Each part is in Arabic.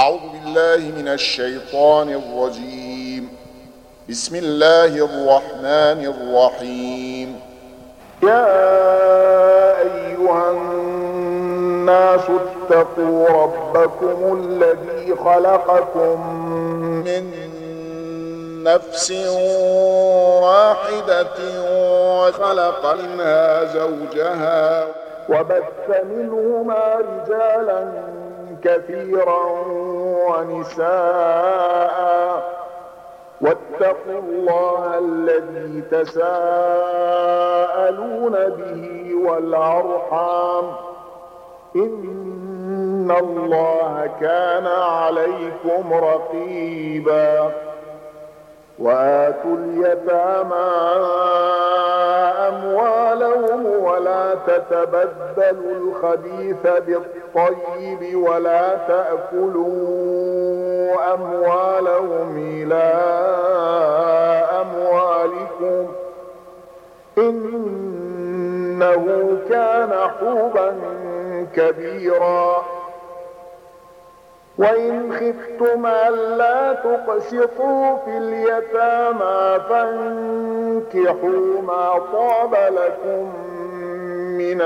أعوذ بالله من الشيطان الرجيم. بسم الله الرحمن الرحيم. يا أيها الناس اتقوا ربكم الذي خلقكم من نفس واحدة وخلق منها زوجها وبث منهما رجالا كثيرا ونساء واتقوا الله الذي تساءلون به والأرحام إن الله كان عليكم رقيبا. وآتوا اليتامى أموالهم ولا تتبدلوا الخبيث بالطيب ولا تأكلوا أموالهم إلى أموالكم إنه كان حوبا كبيرا. وإن خفتم ألا تقسطوا في اليتامى فانكحوا ما طاب لكم من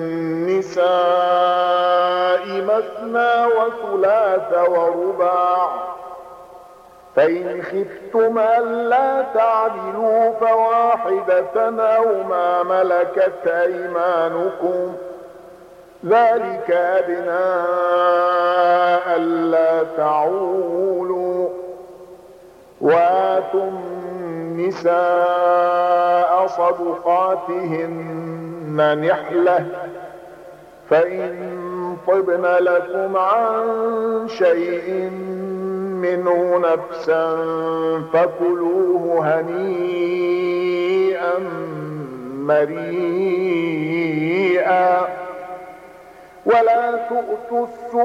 النساء مثنى وثلاث ورباع، فإن خفتم ألا تعدلوا فواحدة أو ما ملكت أيمانكم ذلك أدنى ألا تعولوا. وآتوا النساء صدقاتهن نحلة، فإن طبن لكم عن شيء منه نفسا فكلوه هنيئا مريئا. ولا تؤتوا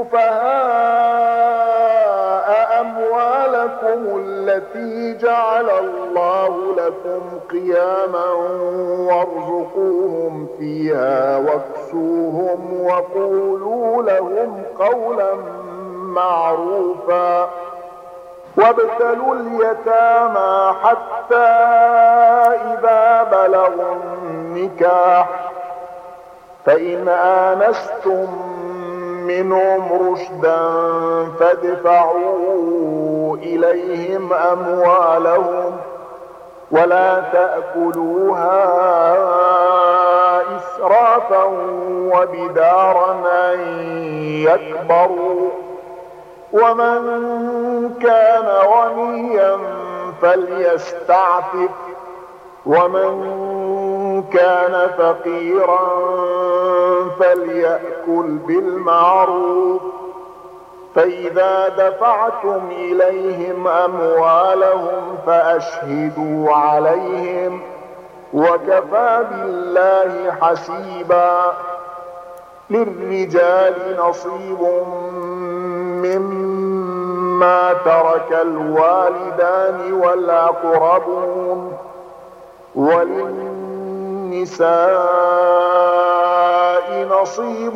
السفهاء أموالكم التي جعل الله لكم قياما وارزقوهم فيها واكسوهم وقولوا لهم قولا معروفا. وابتلوا اليتامى حتى إذا بلغوا النكاح، فإن آنستم منهم رشدا فادفعوا إليهم أموالهم ولا تأكلوها إسرافا وبدارا أن يكبروا. ومن كان غنيا فليستعفف، ومن كان فقيرا فليأكل بالمعروف. فإذا دفعتم إليهم أموالهم فأشهدوا عليهم وكفى بالله حسيبا. للرجال نصيب مما ترك الوالدان والأقربون، وللنساء نصيب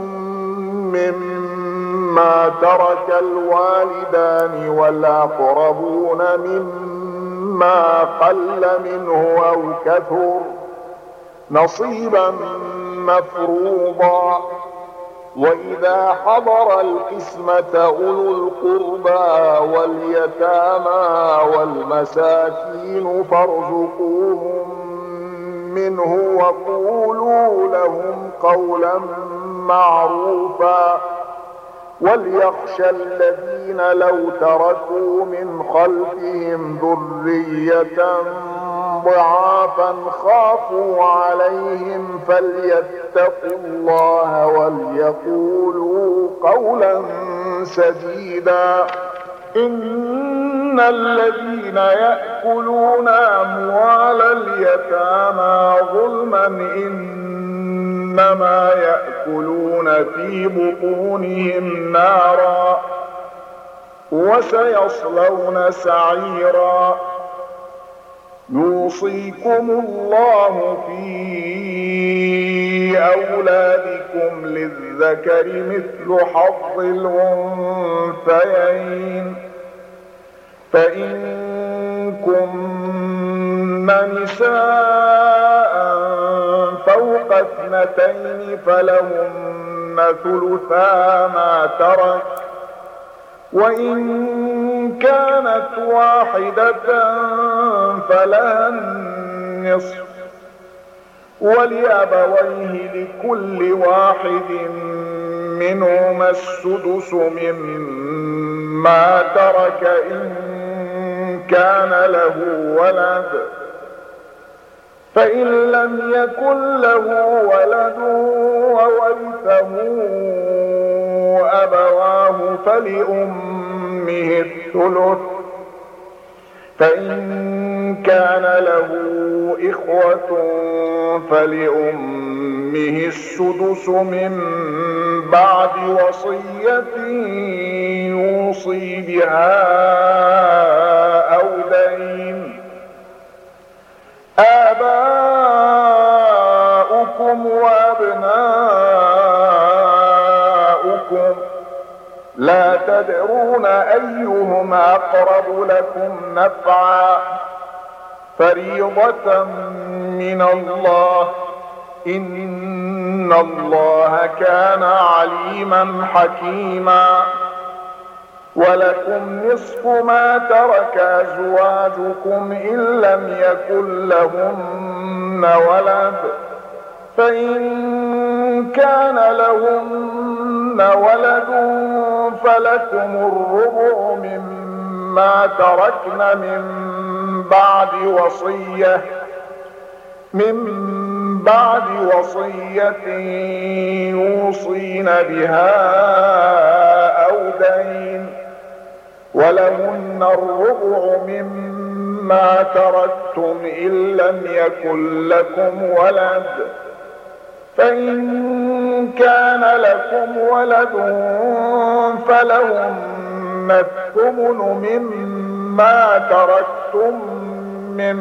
مما ترك الوالدان والأقربون مما قل منه أو كثر نصيبا مفروضا. وإذا حضر القسمة أولو القربى واليتامى والمساكين فارزقوهم منه وقولوا لهم قولا معروفا. وليخشى الذين لو تركوا من خلفهم ذرية ضعافا خافوا عليهم فليتقوا الله وليقولوا قولا سديدا. إن الذين يأكلون أموال اليتامى ظلما إنما يأكلون في بطونهم نارا وسيصلون سعيرا. يوصيكم الله في أولادكم للذكر مثل حظ الأنثيين فإن كن نساء فوق 2 فلهن ثلثا ما ترك وإن كانت واحدة فلها النصف ولأبويه لكل واحد منهما السدس مما ترك إن كان له ولد فإن لم يكن له ولد وورثه أبواه فلأمه الثلث فإن كان له إخوة فلأمه السدس من بعد وصية يوصي بها أو دين آباؤكم وأبناؤكم لا تدرون أيهم أقرب لكم نفعا فريضة من الله إن الله كان عليما حكيما ولكم نصف ما ترك أزواجكم إن لم يكن لهن ولد فإن كان لهن ولد فلكم الربع مما تركن من بعد وصية يوصين بها أو دين ولهن الربع مما تركتم إن لم يكن لكم ولد فإن كان لكم ولد فلهن الثمن مما تركتم من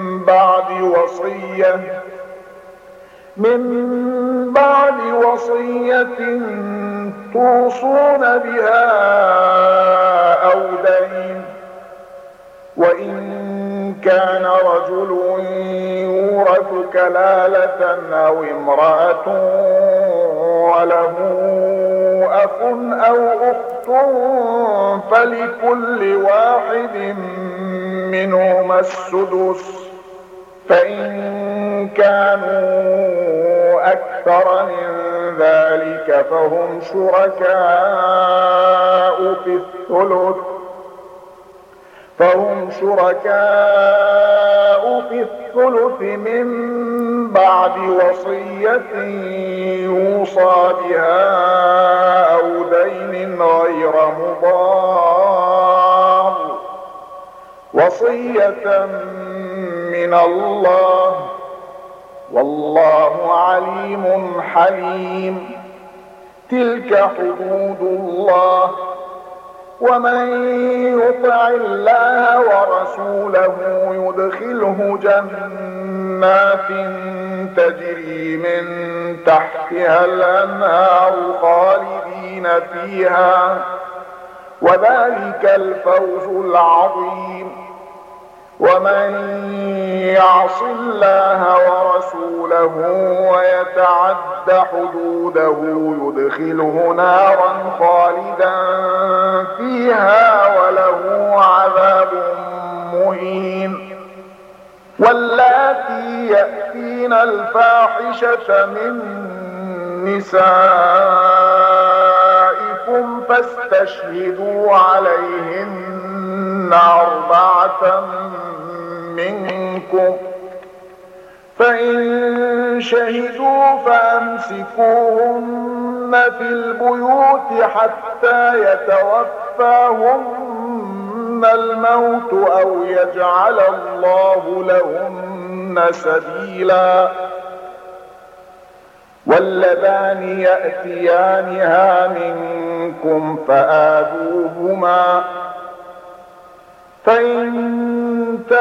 بعد وصية توصون بها أو دين وإن كان رجل يورث كلالة أو امرأة وله أخ أو أخت فلكل واحد منهما السدس فإن كانوا أكثر من ذلك فهم شركاء في الثلث من بعد وصية يوصى بها أو دين غير مضار وصية من الله والله عليم حليم تلك حدود الله ومن يطع الله ورسوله يدخله جنات تجري من تحتها الأنهار خالدين فيها وذلك الفوز العظيم ومن يعص الله ورسوله ويتعد حدوده يدخله نارا خالدا فيها وله عذاب مهين واللاتي يأتين الفاحشة من نسائكم فاستشهدوا عليهن 4 منكم فإن شهدوا فأمسكوهن في البيوت حتى يتوفاهن الموت أو يجعل الله لهن سبيلا واللذان يأتيانها منكم فآذوهما فإن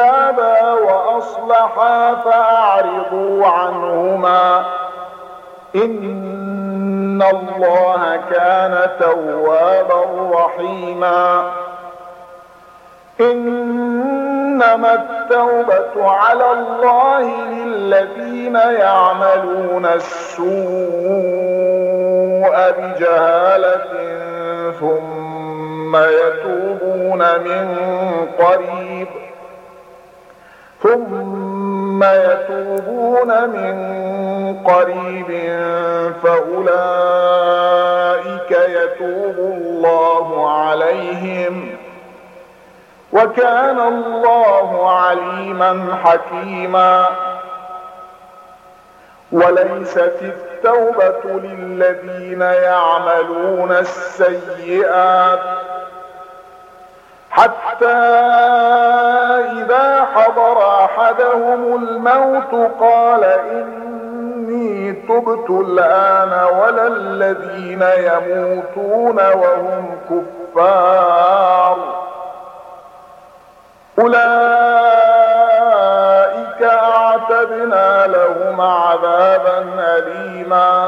تابا وأصلحا فأعرضوا عنهما إن الله كان توابا رحيما. إنما التوبة على الله للذين يعملون السوء بجهالة ثم يتوبون من قريب فأولئك يتوب الله عليهم وكان الله عليما حكيما. وليست التوبة للذين يعملون السيئات حتى إذا حضر أحدهم الموت قال إني تبت الآن ولا الذين يموتون وهم كفار أولئك أعتدنا لهم عذابا أليما.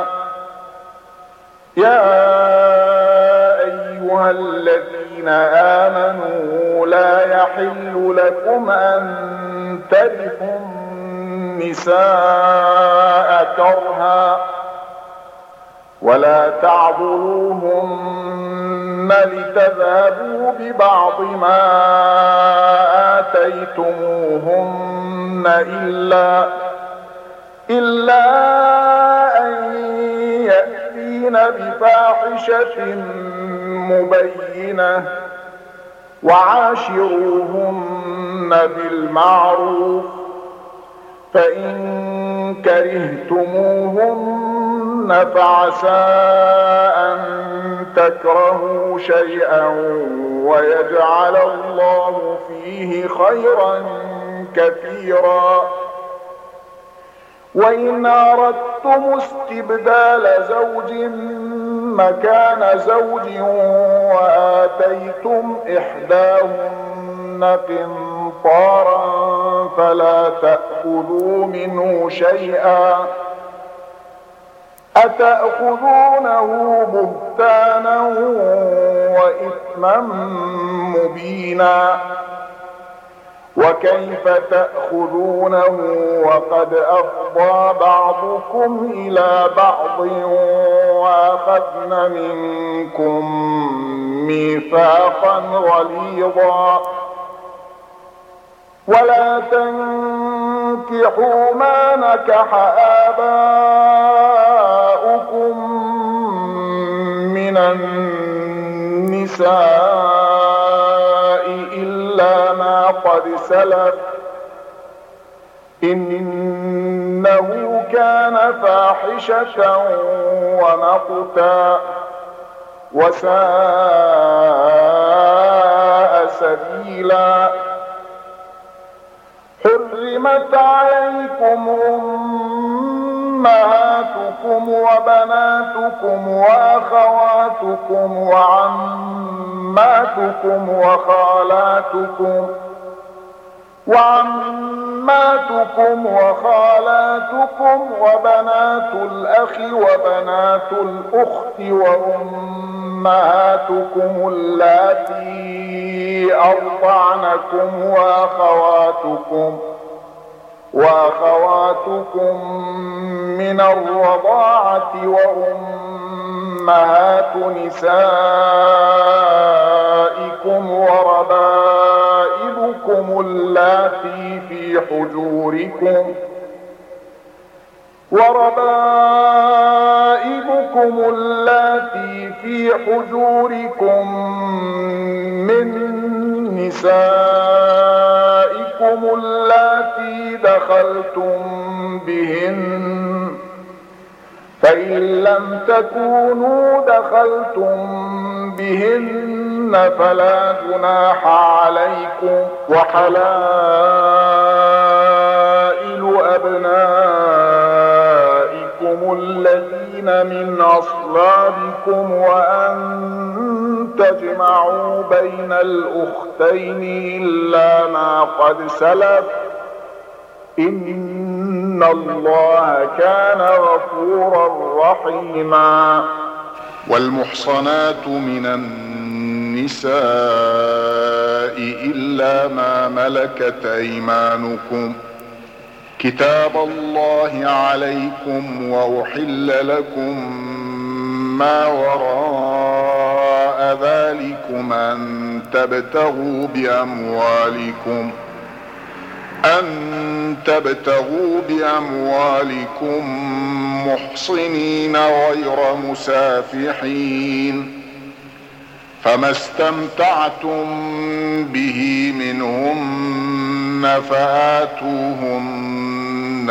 يا أيها الذين آمنوا لا يحل لكم أن ترثوا النساء كرها ولا تعضلوهن لتذهبوا ببعض ما آتيتموهن إلا أن يأتين بفاحشة مبينة وعاشروهن بالمعروف فإن كرهتموهن فعسى أن تكرهوا شيئا ويجعل الله فيه خيرا كثيرا. وإن أردتم استبدال زوج مكان زوج وآتيتم إحداهن قنطارا فلا تأخذوا منه شيئا أتأخذونه بهتانا وإثما مبينا. وكيف تأخذونه وقد أفضى بعضكم إلى بعض وأخذن منكم ميثاقا غليظا. ولا تنكحوا ما نكح آباؤكم من النساء إلا ما قد سلف إنه كان فاحشة ومقتا وساء سبيلا. حرمت عليكم أمهاتكم وبناتكم وأخواتكم وعماتكم وخالاتكم وبنات الأخ وبنات الأخت وأمهاتكم اللاتي أرضعنكم وأخواتكم من الرضاعة وأمهات نسائكم وربائبكم اللاتي في حجوركم من نسائكم اللاتي دخلتم بهن فإن لم تكونوا دخلتم بهن فلا جناح عليكم. وحلائل أبنائكم الذين من أصلابكم وأن تجمعوا بين الأختين إلا ما قد سلف إن إن الله كان غفورا رحيما. والمحصنات من النساء إلا ما ملكت أيمانكم كتاب الله عليكم، وأحل لكم ما وراء ذلكم أن تبتغوا بأموالكم محصنين غير مسافحين، فما استمتعتم به منهن فآتوهن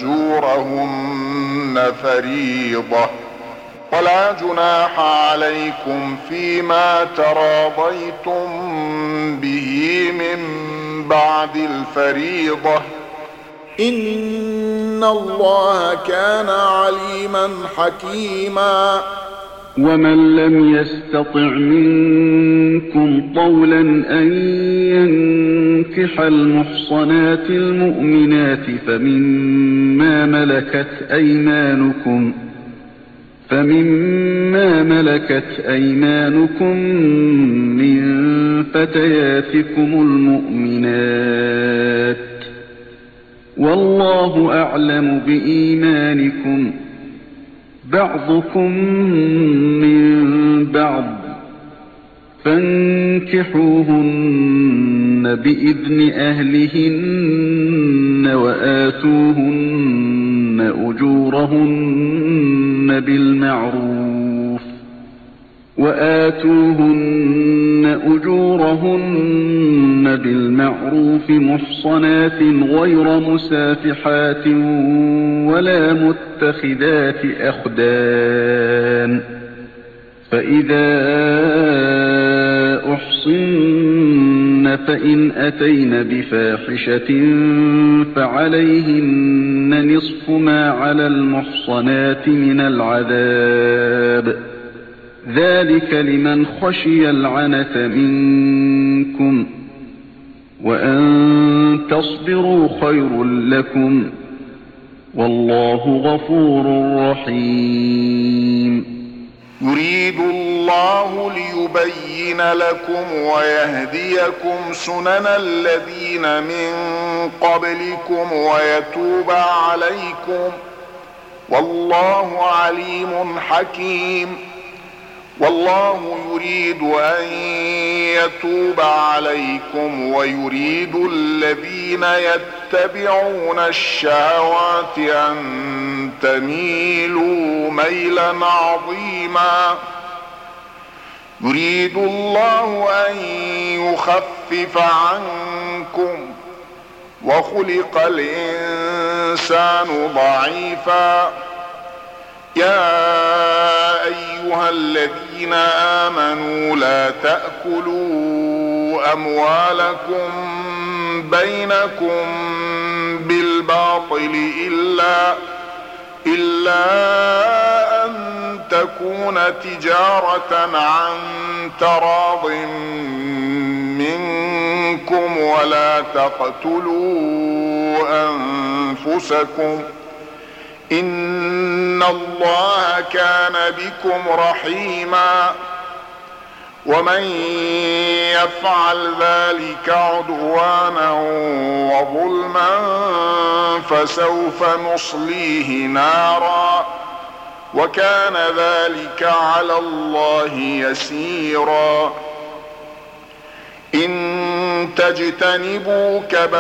أجورهن فريضة، ولا جناح عليكم فيما تراضيتم به من بعد الفريضة، إن الله كان عليما حكيما. ومن لم يستطع منكم طولا أن ينكح المحصنات المؤمنات فمما ملكت أيمانكم من فتياتكم المؤمنات، والله أعلم بإيمانكم، بعضكم من بعض، فانكحوهن بإذن أهلهن وآتوهن أجورهن بالمعروف محصنات غير مسافحات ولا متخذات أخدان، فإذا أحصن فإن أتين بفاحشة فعليهن نصف ما على المحصنات من العذاب، ذلك لمن خشي العنة منكم، وأن تصبروا خير لكم، والله غفور رحيم. يريد الله ليبين لكم ويهديكم سنن الذين من قبلكم ويتوب عليكم، والله عليم حكيم. والله يريد أن يتوب عليكم ويريد الذين يتبعون الشهوات أن تميلوا ميلا عظيما. يريد الله أن يخفف عنكم، وخلق الإنسان ضعيفا. يا أيها الذين آمنوا لا تأكلوا أموالكم بينكم بالباطل إلا أن تكون تجارة عن تراض منكم، ولا تقتلوا أنفسكم، إن الله كان بكم رحيما. ومن يفعل ذلك عدوانا وظلما فسوف نصليه نارا، وكان ذلك على الله يسيرا. إن تجتنبوا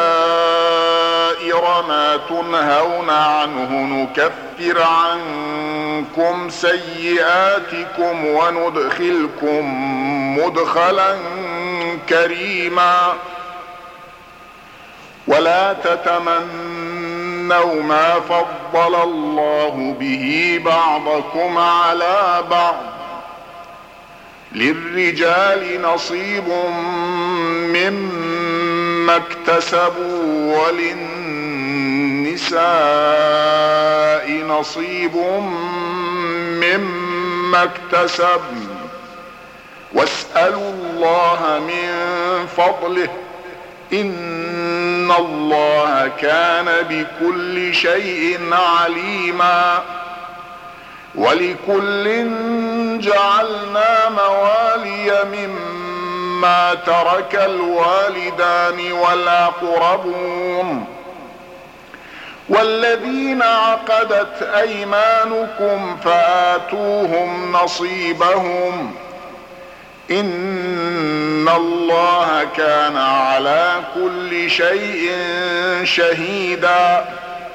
كبائر ما تنهون عنه نكفر عنكم سيئاتكم وندخلكم مدخلا كريما. ولا تتمنوا ما فضل الله به بعضكم على بعض، للرجال نصيب مما اكتسبوا وللنساء نصيب مما اكتسبن، واسألوا الله من فضله إن الله كان بكل شيء عليما. ولكل جعلنا موالي مما ترك الوالدان والأقربون والذين عقدت أيمانكم فآتوهم نصيبهم إن الله كان على كل شيء شهيدا.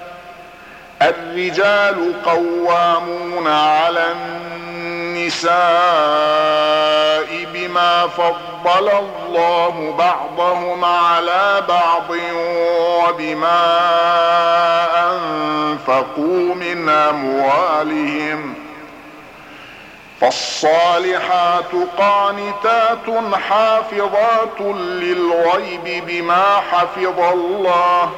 الرجال قوامون على النساء بما فضل الله بعضهم على بعض وبما أنفقوا من أموالهم. فالصالحات قانتات حافظات للغيب بما حفظ الله.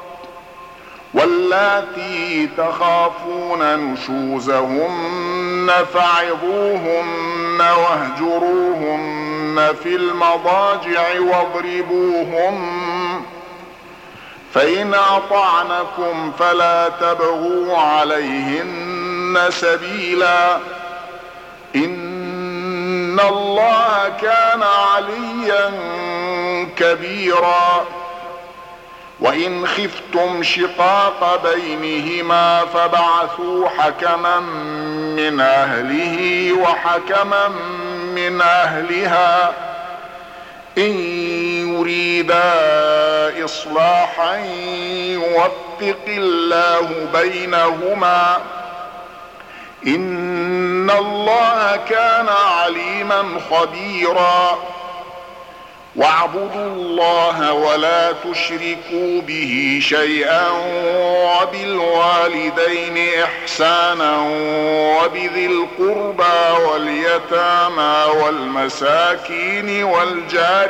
واللاتي تخافون نشوزهن فعظوهن واهجروهن في المضاجع واضربوهن فإن أطعنكم فلا تبغوا عليهن سبيلا إن الله كان عليا كبيرا. وإن خفتم شقاق بينهما فبعثوا حكما من أهله وحكما من أهلها إن يريدا إصلاحا يوفق الله بينهما إن الله كان عليما خبيرا. واعبدوا الله ولا تشركوا به شيئا وبالوالدين إحسانا وبذي القربى واليتامى والمساكين والجار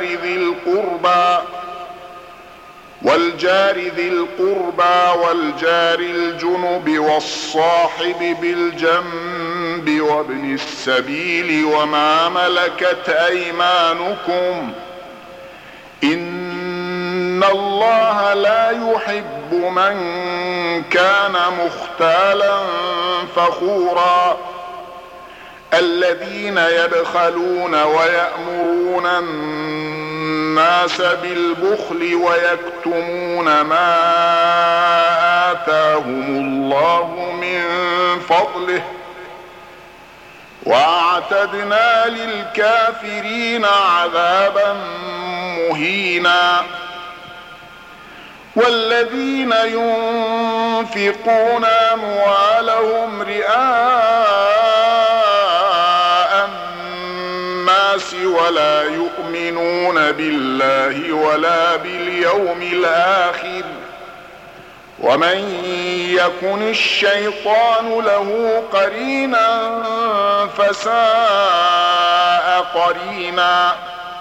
ذي القربى والجار الجنب والصاحب بالجنب وابن السبيل وما ملكت أيمانكم إن الله لا يحب من كان مختالا فخورا. الذين يبخلون ويأمرون الناس بالبخل ويكتمون ما آتاهم الله من فضله وأعتدنا للكافرين عذابا مهينا. والذين ينفقون أموالهم رئاء الناس ولا يؤمنون بالله ولا باليوم الآخر ومن يكن الشيطان له قرينا فساء قرينا.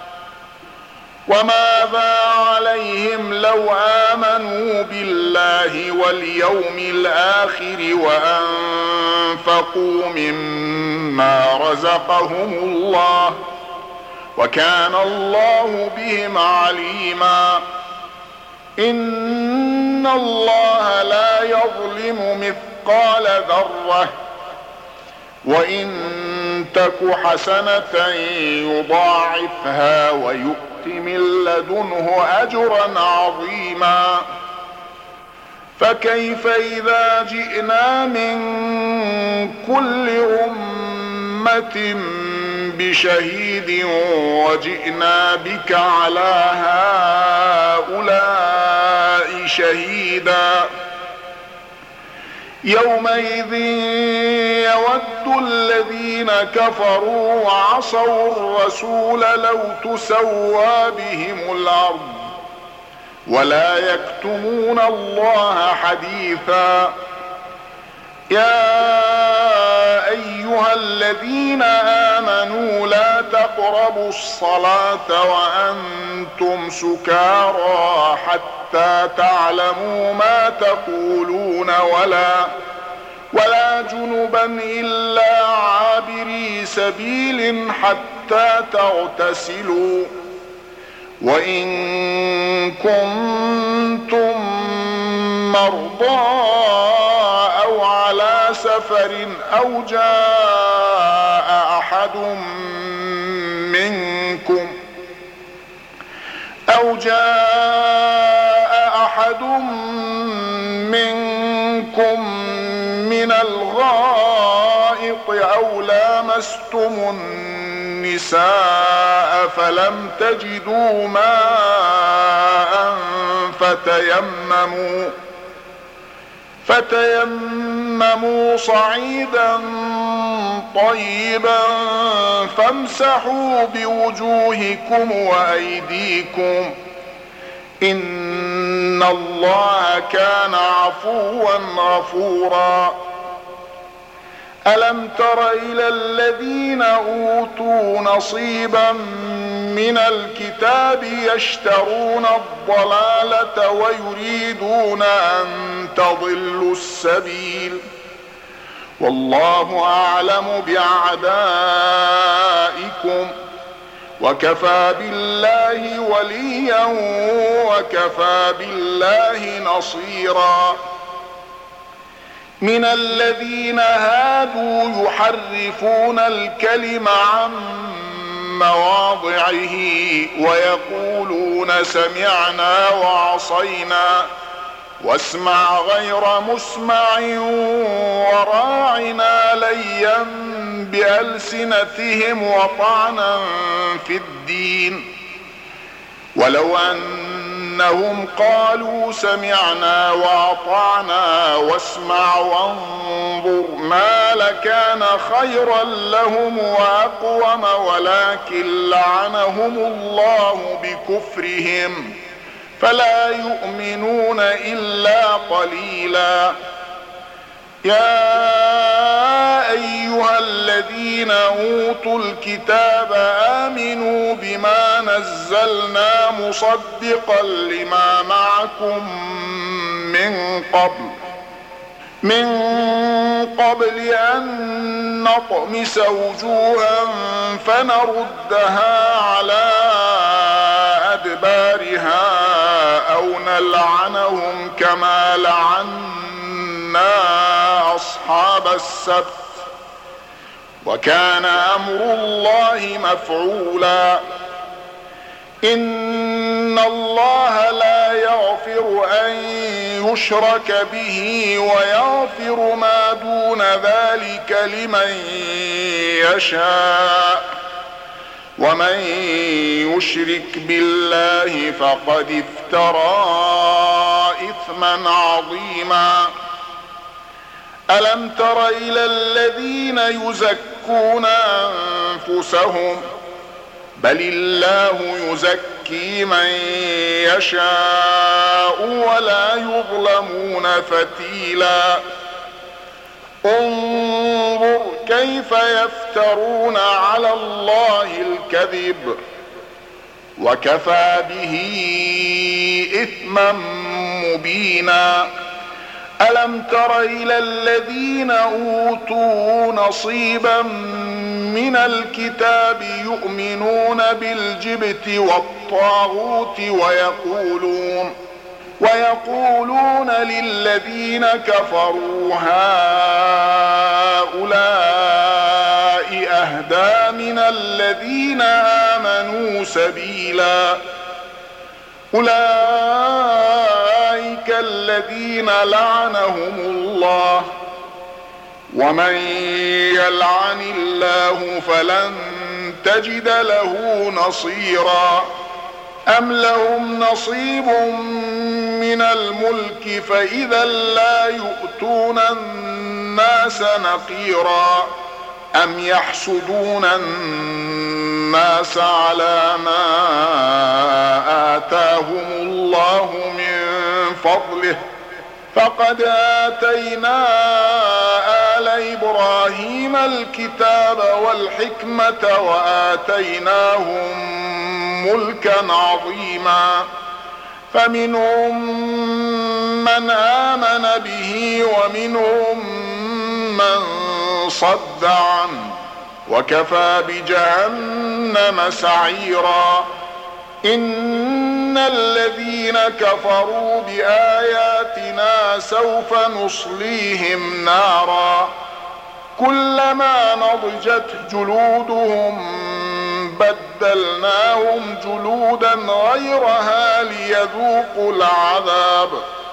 وماذا عليهم لو آمنوا بالله واليوم الآخر وأنفقوا مما رزقهم الله وكان الله بهم عليما. إن الله لا يظلم مثقال ذرة وإن تك حسنة يضاعفها ويؤت من لدنه أجرا عظيما. فكيف إذا جئنا من كل أمة بشهيد وجئنا بك على هؤلاء شهيدا يومئذ يود الذين كفروا وعصوا الرسول لو تسوى بهم الأرض ولا يكتمون الله حديثا. يا أيها الذين آمنوا لا تقربوا الصلاة وأنتم سكارى حتى تعلموا ما تقولون ولا جنبا إلا عابري سبيل حتى تغتسلوا وإن كنتم مرضى أو على سفر أو جاء أحد منكم من الغائط أو لامستم النساء فلم تجدوا ماء فتيمموا صعيدا طيبا فامسحوا بوجوهكم وأيديكم إن الله كان عفوا غفورا. ألم تر إلى الذين أوتوا نصيبا من الكتاب يشترون الضلالة ويريدون أن تضلوا السبيل والله أعلم بأعدائكم وكفى بالله وليا وكفى بالله نصيرا. من الذين هادوا يحرفون الكلم عن مواضعه ويقولون سمعنا وعصينا واسمع غير مسمع وراعنا ليا بألسنتهم وطعنا في الدين ولو أنهم قالوا سمعنا وأطعنا واسمع وانظر ما لكان خيرا لهم وأقوم ولكن لعنهم الله بكفرهم فلا يؤمنون إلا قليلا. يا أيها الذين أوتوا الكتاب آمنوا بما نزلنا مصدقا لما معكم من قبل أن نطمس وجوها فنردها على أدبارها أو نلعنهم كما لعنا أصحاب السبت وكان أمر الله مفعولا. إن الله لا يغفر أن يشرك به ويغفر ما دون ذلك لمن يشاء ومن يشرك بالله فقد افترى إثما عظيما. ألم تر إلى الذين يزكون أنفسهم بل الله يزكي من يشاء ولا يظلمون فتيلا. انظر كيف يفترون على الله الكذب وكفى به إثما مبينا. ألم تر إلى الذين أوتوا نصيبا من الكتاب يؤمنون بالجبت والطاغوت ويقولون للذين كفروا هؤلاء أهدى من الذين آمنوا سبيلا. أولئك الذين لعنهم الله ومن يلعن الله فلن تجد له نصيرا. أم لهم نصيب من الملك فإذا لا يؤتون الناس نقيرا. أم يحسدون الناس على ما آتاهم الله من فضله فقد آتينا آل إبراهيم الكتاب والحكمة وآتيناهم ملكا عظيما. فمنهم من آمن به ومنهم من صد عنه وكفى بجهنم سعيرا. إن الذين كفروا بآياتنا سوف نصليهم نارا كلما نضجت جلودهم بدلناهم جلودا غيرها ليذوقوا العذاب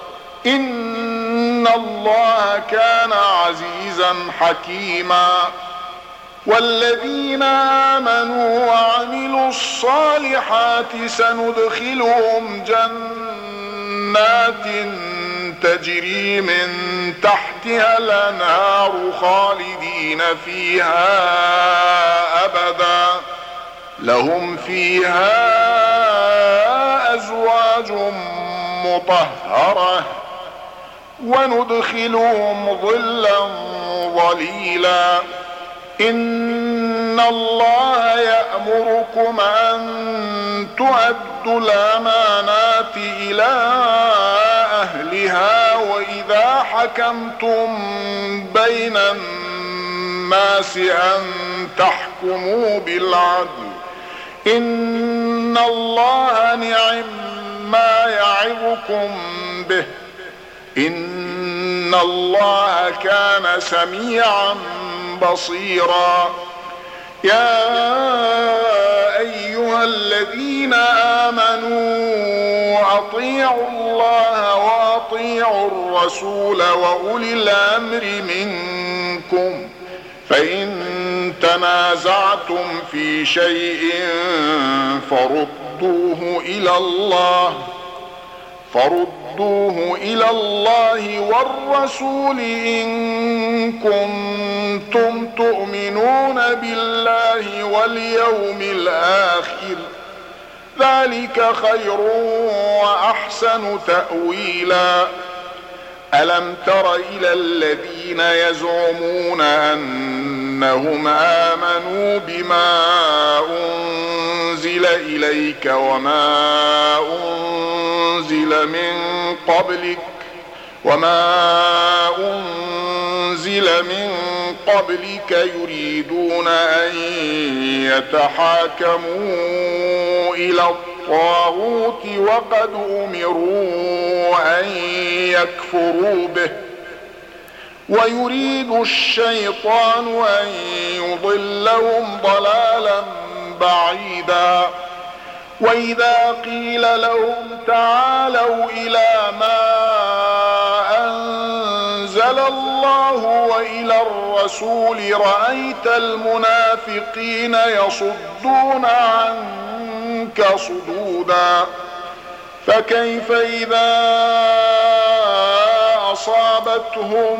إن الله كان عزيزا حكيما. والذين آمنوا وعملوا الصالحات سندخلهم جنات تجري من تحتها الأنهار خالدين فيها أبدا لهم فيها أزواج مطهرة وندخلهم ظلا ظليلا. إن الله يأمركم أن تؤدوا الأمانات إلى أهلها وإذا حكمتم بين الناس أن تحكموا بالعدل إن الله نعم ما يعظكم به إن الله كان سميعا بصيرا. يا أيها الذين آمنوا أطيعوا الله وأطيعوا الرسول وأولي الأمر منكم فإن تنازعتم في شيء فردوه إلى الله والرسول إن كنتم تؤمنون بالله واليوم الآخر ذلك خير وأحسن تأويلا. ألم تر إلى الذين يزعمون أنهم آمنوا بما أنزل إليك وما أنزل من قبلك يريدون أن يتحاكموا إلى الطاغوت وقد أمروا أن يكفروا به ويريد الشيطان أن يضلهم ضلالا بعيدا. وإذا قيل لهم تعالوا إلى ما أنزل الله وإلى الرسول رأيت المنافقين يصدون عنك صدودا. فكيف إذا أصابتهم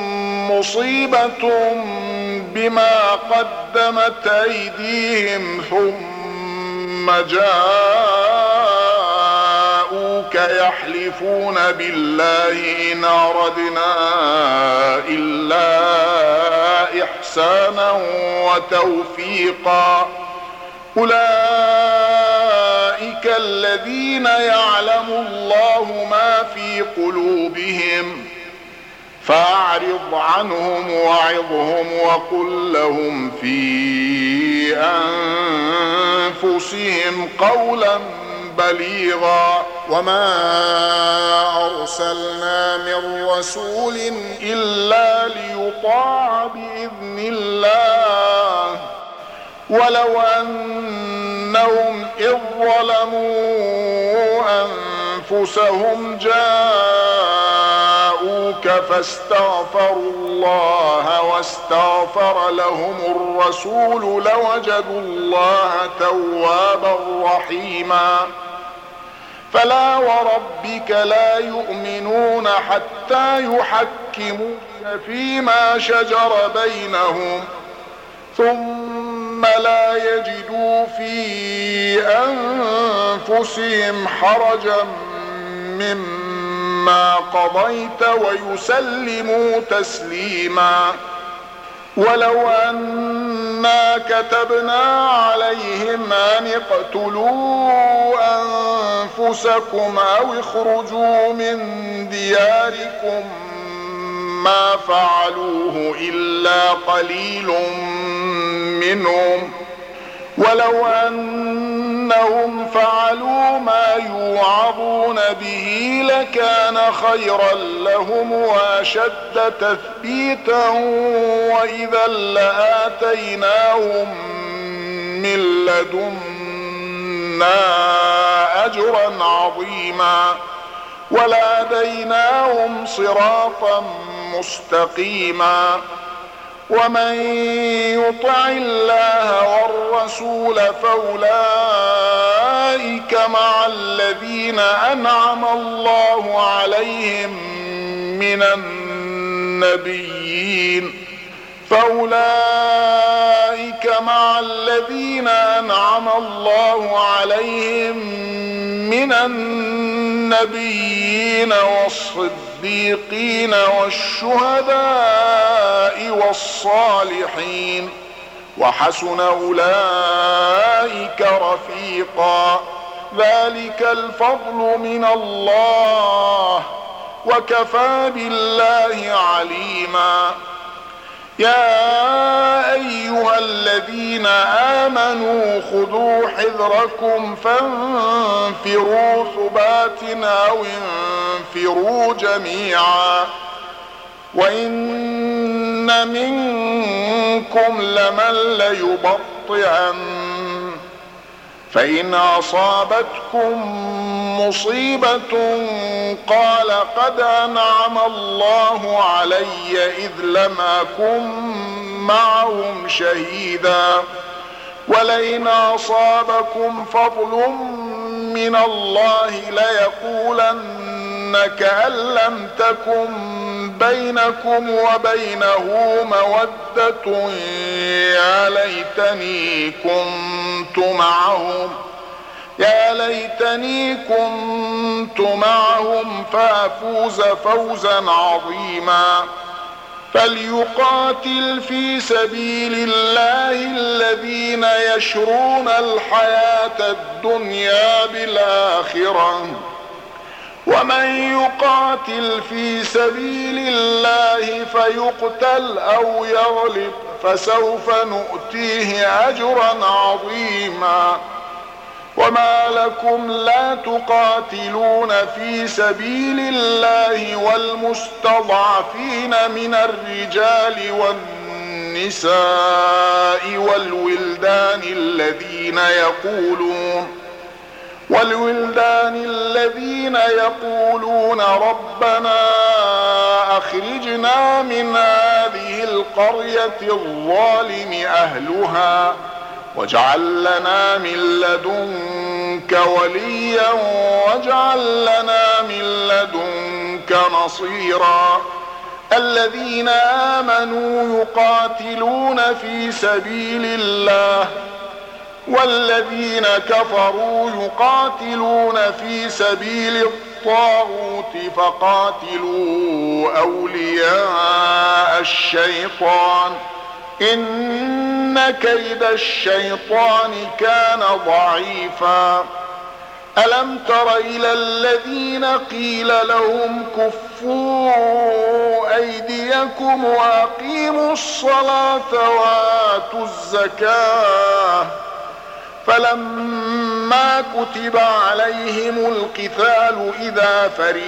مصيبة بما قدمت أيديهم ثم جاءوك يحلفون بالله إن أردنا إلا إحسانا وتوفيقا أولئك الذين يعلم الله ما في قلوبهم فأعرض عنهم وعظهم وقل لهم في أنفسهم قولا بليغا. وما أرسلنا من رسول إلا ليطاع بإذن الله ولو أنهم إذ ظلموا أنفسهم جاءوك فاستغفروا الله واستغفر لهم الرسول لوجدوا الله توابا رحيما. فلا وربك لا يؤمنون حتى يحكموك فيما شجر بينهم ثم لا يجدوا في أنفسهم حرجا مما قضيت ويسلموا تسليما. ولو أنا كتبنا عليهم أن اقتلوا أنفسكم أو اخرجوا من دياركم ما فعلوه إلا قليل منهم ولو أنهم فعلوا ما يوعظون به لكان خيرا لهم وأشد تثبيتا وإذا لآتيناهم من لدنا أجرا عظيما ولهديناهم صراطا مستقيما. ومن يطع الله والرسول فأولئك مع الذين أنعم الله عليهم من النبيين والصديقين والشهداء والصالحين وحسن أولئك رفيقا. ذلك الفضل من الله وكفى بالله عليما. يا أيها الذين آمنوا خذوا حذركم فانفروا ثبات أو انفروا جميعا وإن منكم لمن ليبطئن فإن أصابتكم مصيبة قال قد أنعم الله علي إذ لم أكن معهم شهيدا ولئن أصابكم فضل من الله ليقولن كأن لم تكن بينكم وبينه مودة يا ليتني كنت معهم فأفوز فوزا عظيما. فليقاتل في سبيل الله الذين يشرون الحياة الدنيا بالآخرة ومن يقاتل في سبيل الله فيقتل أو يغلب فسوف نؤتيه أجرا عظيما. وما لكم لا تقاتلون في سبيل الله والمستضعفين من الرجال والنساء والولدان الذين يقولون ربنا أخرجنا من هذه القرية الظالم أهلها واجعل لنا من لدنك وليا واجعل لنا من لدنك نصيرا. الذين آمنوا يقاتلون في سبيل الله والذين كفروا يقاتلون في سبيل الطاغوت فقاتلوا أولياء الشيطان إن كيد الشيطان كان ضعيفا. ألم تر إلى الذين قيل لهم كفوا أيديكم وأقيموا الصلاة وآتوا الزكاة فلما كتب عليهم القتال إذا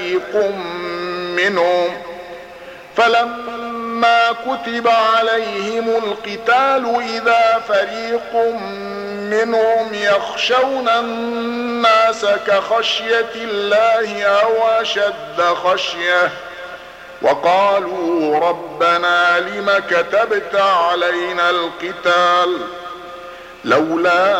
فريق منهم يخشون الناس كخشية الله أو أشد خشية وقالوا ربنا لم كتبت علينا القتال لولا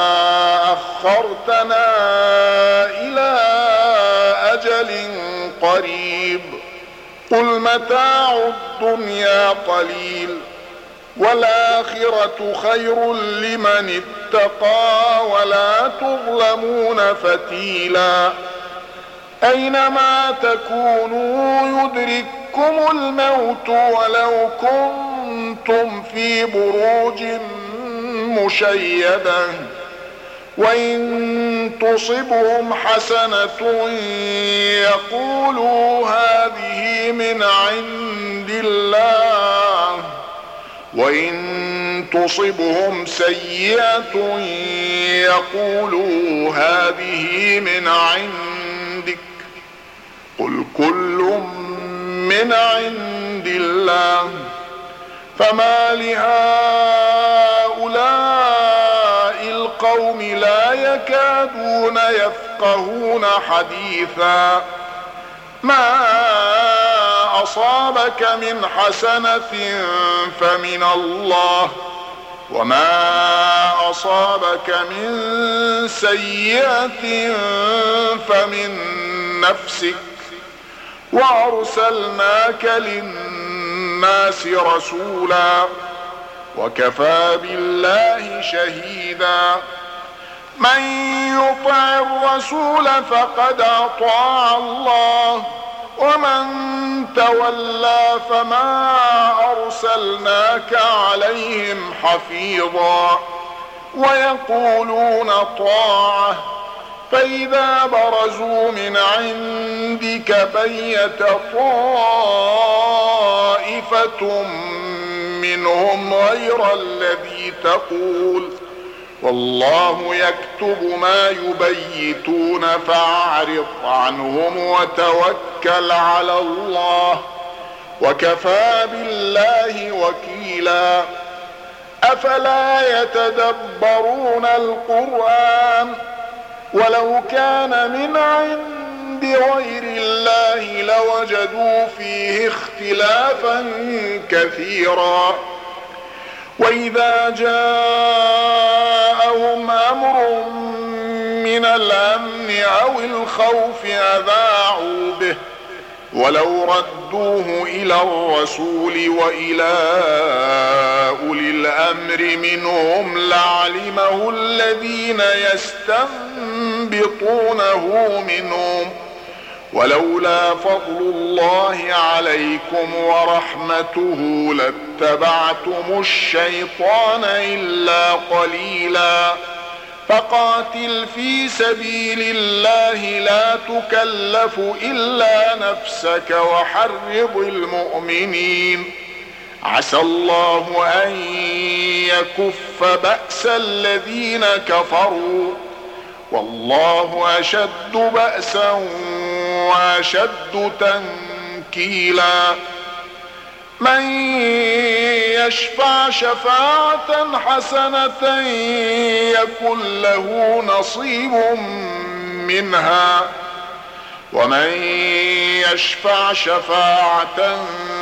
أخرتنا إلى أجل قريب قل متاع الدنيا قليل والآخرة خير لمن اتقى ولا تظلمون فتيلا. أينما تكونوا يدرككم الموت ولو كنتم في بروج مشيدة وإن تصبهم حسنة يقولوا هذه من عند الله وإن تصبهم سيئة يقولوا هذه من عندك قل كل من عند الله فما لهؤلاء القوم لا يكادون يفقهون حديثا ما أصابك من حسنة فمن الله وما أصابك من سيئة فمن نفسك وأرسلناك للناس رسولا وكفى بالله شهيدا من يطع الرسول فقد أطاع الله ومن تولى فما أرسلناك عليهم حفيظا ويقولون طاعة فإذا برزوا من عندك بيت طائفة منهم غير الذي تقول والله يكتب ما يبيتون فأعرض عنهم وتوكل على الله وكفى بالله وكيلا أفلا يتدبرون القرآن ولو كان من عند غير الله لوجدوا فيه اختلافا كثيرا وإذا جاءهم أمر من الأمن أو الخوف أذاعوا به ولو ردوه إلى الرسول وإلى أولي الأمر منهم لعلمه الذين يستنبطونه منهم ولولا فضل الله عليكم ورحمته لاتبعتم الشيطان إلا قليلا فقاتل في سبيل الله لا تكلف إلا نفسك وحرض المؤمنين عسى الله أن يكف بأس الذين كفروا والله أشد بأسا وأشد تنكيلا من يشفع شفاعة حسنة يكن له نصيب منها ومن يشفع شفاعة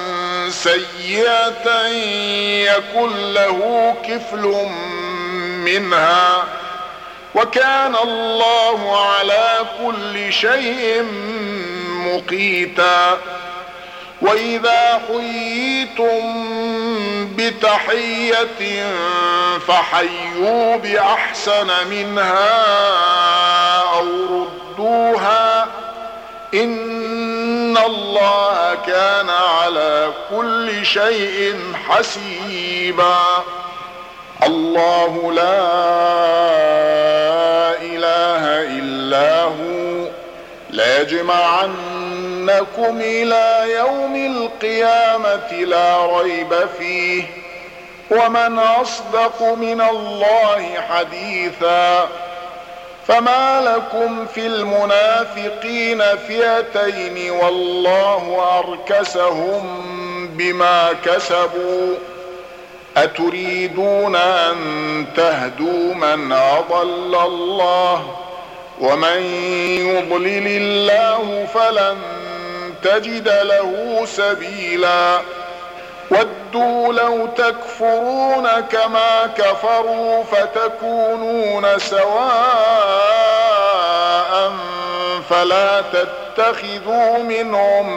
سيئة يكن له كفل منها وكان الله على كل شيء مقيتا وإذا حييتم بتحية فحيوا بأحسن منها أو ردوها إن الله كان على كل شيء حسيبا الله لا إله إلا هو ليجمعنكم إلى يوم القيامة لا ريب فيه ومن أصدق من الله حديثا فما لكم في المنافقين فئتين والله أركسهم بما كسبوا أتريدون أن تهدوا من أضل الله ومن يضلل الله فلن تجد له سبيلا ودوا لو تكفرون كما كفروا فتكونون سواء فلا تتخذوا منهم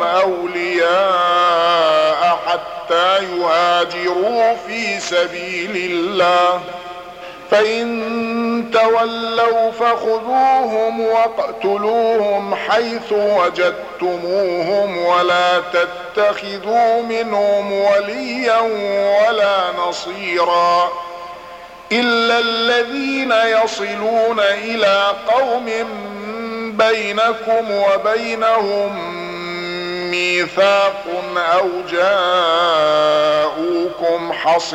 أولياء حتى يهاجروا في سبيل الله فإن تولوا فخذوهم واقتلوهم حيث وجدتموهم ولا تتخذوا منهم وليا ولا نصيرا إلا الذين يصلون إلى قوم بينكم وبينهم ميثاق أو جاءوكم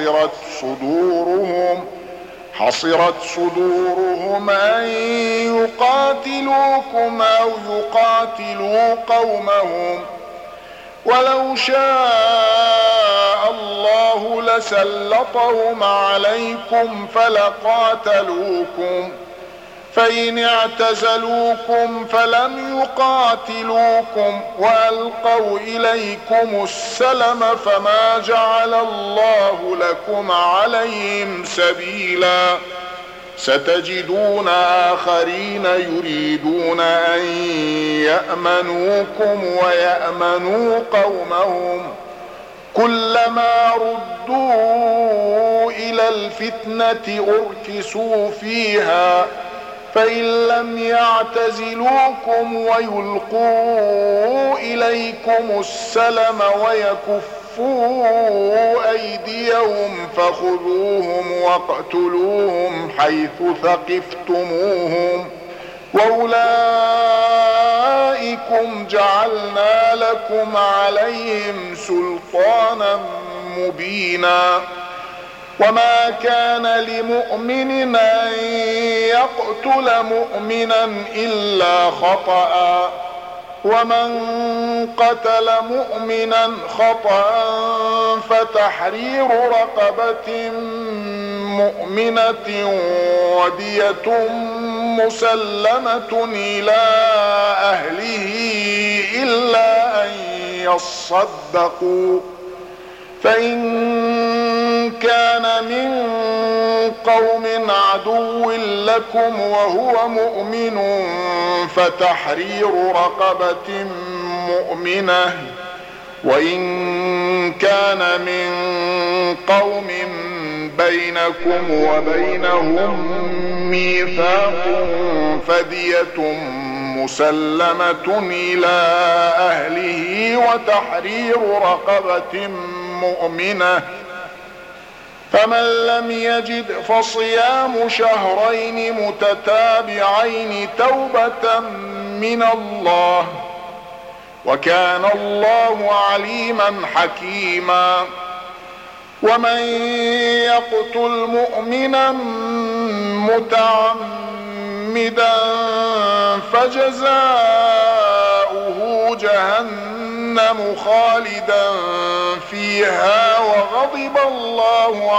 حصرت صدورهم أن يقاتلوكم أو يقاتلوا قومهم، ولو شاء الله لسلطهم عليكم فلقاتلوكم، فإن اعتزلوكم فلم يقاتلوكم وألقوا إليكم السلم فما جعل الله لكم عليهم سبيلا. ستجدون آخرين يريدون أن يأمنوكم ويأمنوا قومهم، كلما ردوا إلى الفتنة أركسوا فيها، فإن لم يعتزلوكم ويلقوا إليكم السلم ويكفوا أيديهم فخذوهم واقتلوهم حيث ثقفتموهم، وأولئكم جعلنا لكم عليهم سلطانا مبينا. وما كان لمؤمن أن يقتل مؤمنا إلا خطأ، ومن قتل مؤمنا خطأ فتحرير رقبة مؤمنة ودية مسلمة إلى أهله إلا أن يصدقوا، فإن كان من قوم عدو لكم وهو مؤمن فتحرير رقبة مؤمنة، وإن كان من قوم بينكم وبينهم ميثاق فدية مسلمة إلى أهله وتحرير رقبة مؤمنة، فمن لم يجد فصيام شهرين متتابعين توبة من الله، وكان الله عليما حكيما. ومن يقتل مؤمنا متعمدا فجزاؤه جهنم خالدا فيها وغضب الله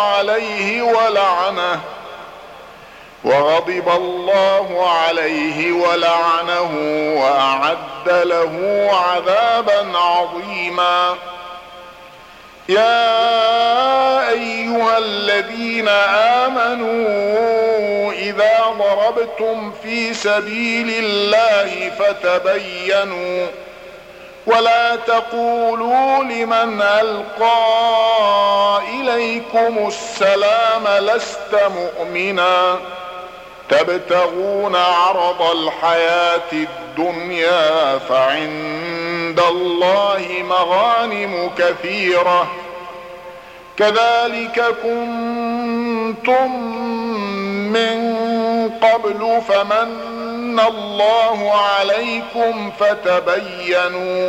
عليه ولعنه وأعد له عذابا عظيما. يا أيها الذين آمنوا إذا ضربتم في سبيل الله فتبينوا، ولا تقولوا لمن ألقى إليكم السلام لست مؤمنا، تبتغون عرض الحياة الدنيا فعند الله مغانم كثيرة، كذلك كنتم من قبل فمن الله عليكم فتبينوا،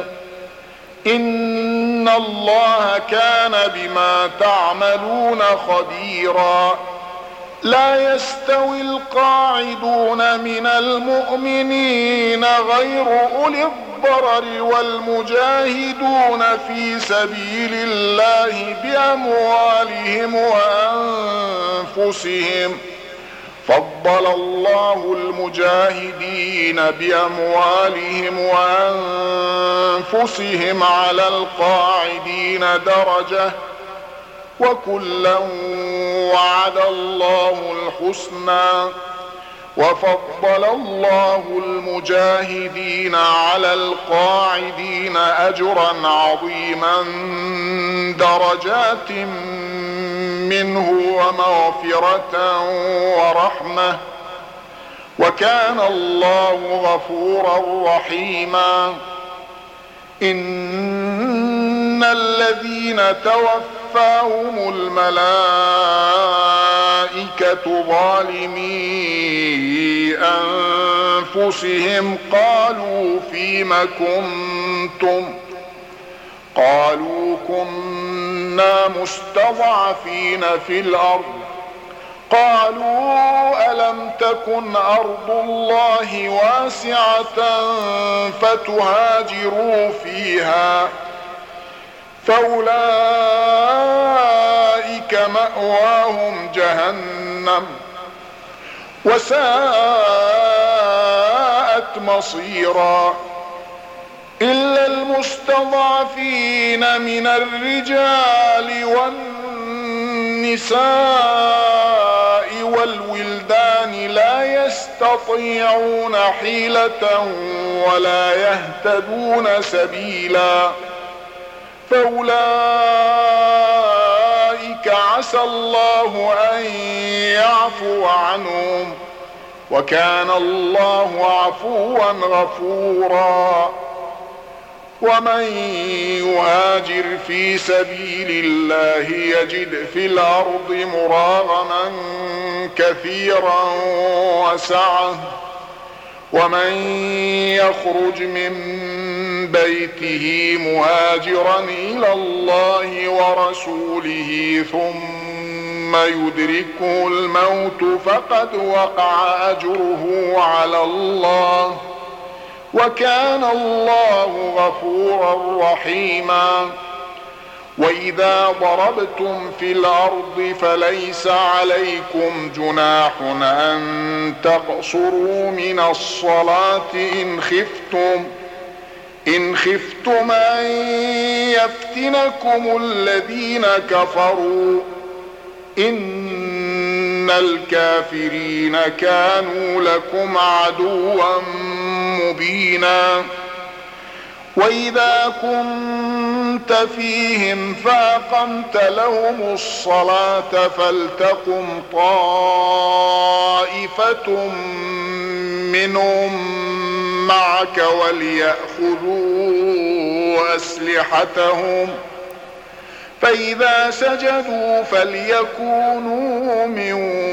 إن الله كان بما تعملون خبيرا. لا يستوي القاعدون من المؤمنين غير أولي الضرر والمجاهدون في سبيل الله بأموالهم وأنفسهم، فضل الله المجاهدين بأموالهم وأنفسهم على القاعدين درجة، وكلا وعد الله الحسنى، وفضل الله المجاهدين على القاعدين أجرا عظيما درجات منه ومغفرة ورحمة، وكان الله غفورا رحيما. إن الذين توفاهم الملائكة ظالمي أنفسهم قالوا فيم كنتم قالوا كنا مستضعفين في الأرض قالوا ألم تكن أرض الله واسعة فتهاجروا فيها فأولئك مأواهم جهنم وساءت مصيرا إلا المستضعفين من الرجال والنساء والولدان لا يستطيعون حيلة ولا يهتدون سبيلا فأولئك عسى الله أن يعفو عنهم وكان الله عفوا غفورا ومن يهاجر في سبيل الله يجد في الأرض مراغما كثيرا وسعة ومن يخرج من بيته مهاجرا إلى الله ورسوله ثم يدركه الموت فقد وقع أجره على الله وكان الله غفورا رحيما وإذا ضربتم في الأرض فليس عليكم جناح أن تقصروا من الصلاة إن خفتم أن يفتنكم الذين كفروا إن الكافرين كانوا لكم عدوا مبينا وإذا كنت فيهم فأقمت لهم الصلاة فلتقم طائفة منهم معك وليأخذوا أسلحتهم فإذا سجدوا فليكونوا من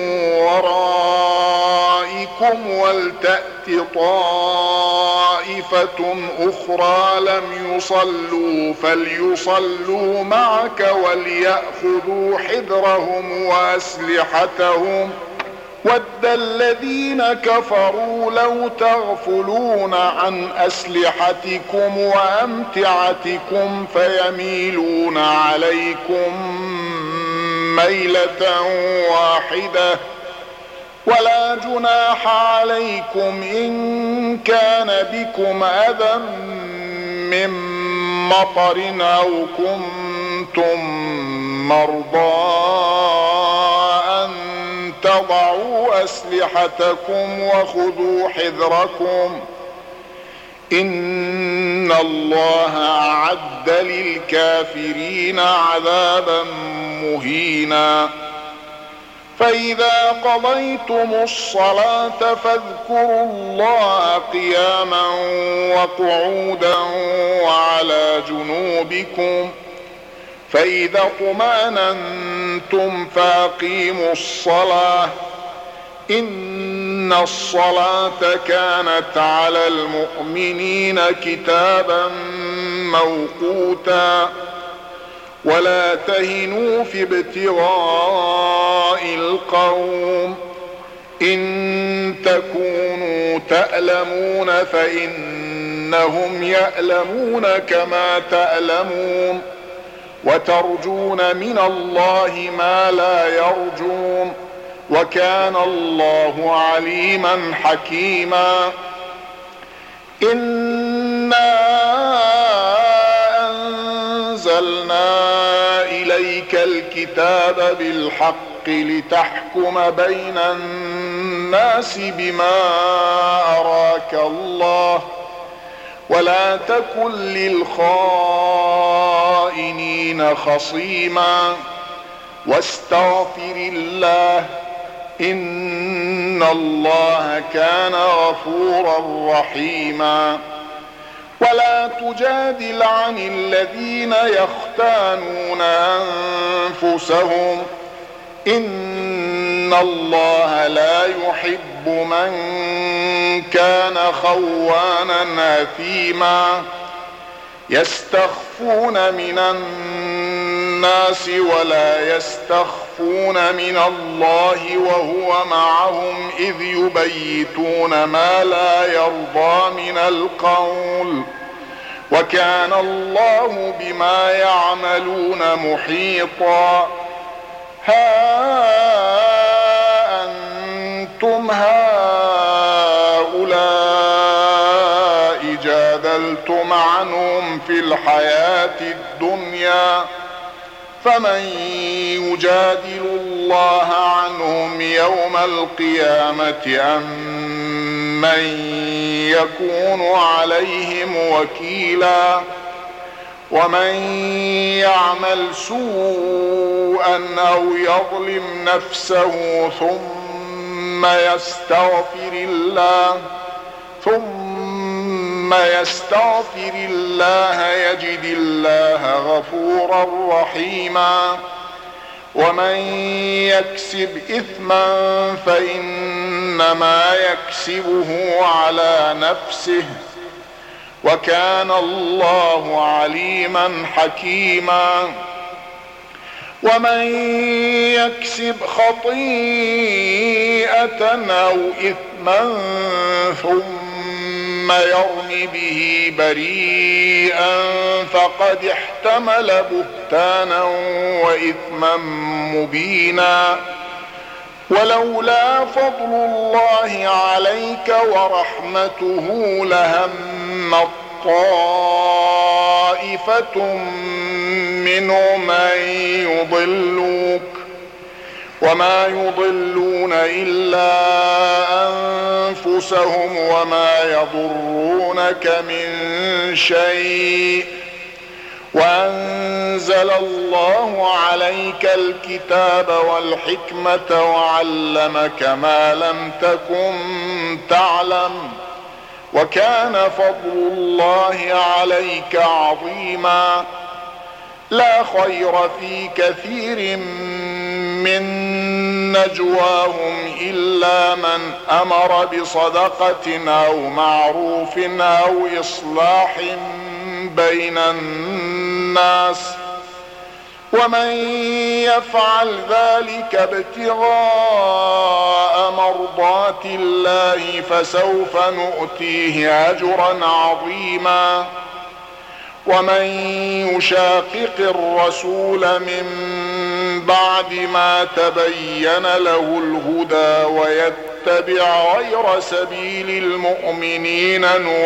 ورائكم ولتأت طائفة أخرى لم يصلوا فليصلوا معك وليأخذوا حذرهم وأسلحتهم ود الذين كفروا لو تغفلون عن أسلحتكم وأمتعتكم فيميلون عليكم ميلة واحدة ولا جناح عليكم إن كان بكم أذى من مطر أو كنتم مرضى أن تضعوا أسلحتكم وخذوا حذركم إن الله أعد للكافرين عذابا مهينا فإذا قضيتم الصلاة فاذكروا الله قياما وقعودا وعلى جنوبكم فإذا اطمأننتم فأقيموا الصلاة إن الصلاة كانت على المؤمنين كتابا موقوتا ولا تهنوا في ابتغاء القوم إن تكونوا تألمون فإنهم يألمون كما تألمون وترجون من الله ما لا يرجون وكان الله عليما حكيما إنا أنزلنا إليك الكتاب بالحق لتحكم بين الناس بما أراك الله ولا تكن للخائنين خصيما واستغفر الله إن الله كان غفورا رحيما ولا تجادل عن الذين يختانون أنفسهم إن الله لا يحب من كان خوانا أثيما يستخفون من الناس ولا يستخفون من الله وهو معهم إذ يبيتون ما لا يرضى من القول وكان الله بما يعملون محيطا. ها أنتم هؤلاء جادلتم عنهم في الحياة الدنيا فمن يجادل الله عنهم يوم القيامة أم من يكون عليهم وكيلا. ومن يعمل سوءا أو يظلم نفسه ثم يستغفر الله يجد الله غفورا رحيما. ومن يكسب إثما فإنما يكسبه على نفسه وكان الله عليما حكيما. ومن يكسب خطيئة أو إثما ثم يرم به بريئا فقد احتمل بهتانا وإثما مبينا. ولولا فضل الله عليك ورحمته لهم طائفة منهم أن يضلوك وما يضلون إلا أنفسهم وما يضرونك من شيء. وأنزل الله عليك الكتاب والحكمة وعلمك ما لم تكن تعلم وكان فضل الله عليك عظيما. لا خير في كثير من نجواهم إلا من أمر بصدقة أو معروف أو إصلاح بين الناس ومن يفعل ذلك ابتغاء مرضات الله فسوف نؤتيه أجرا عظيما. ومن يشاقق الرسول من بعد ما تبين له الهدى ويتبع غير سبيل المؤمنين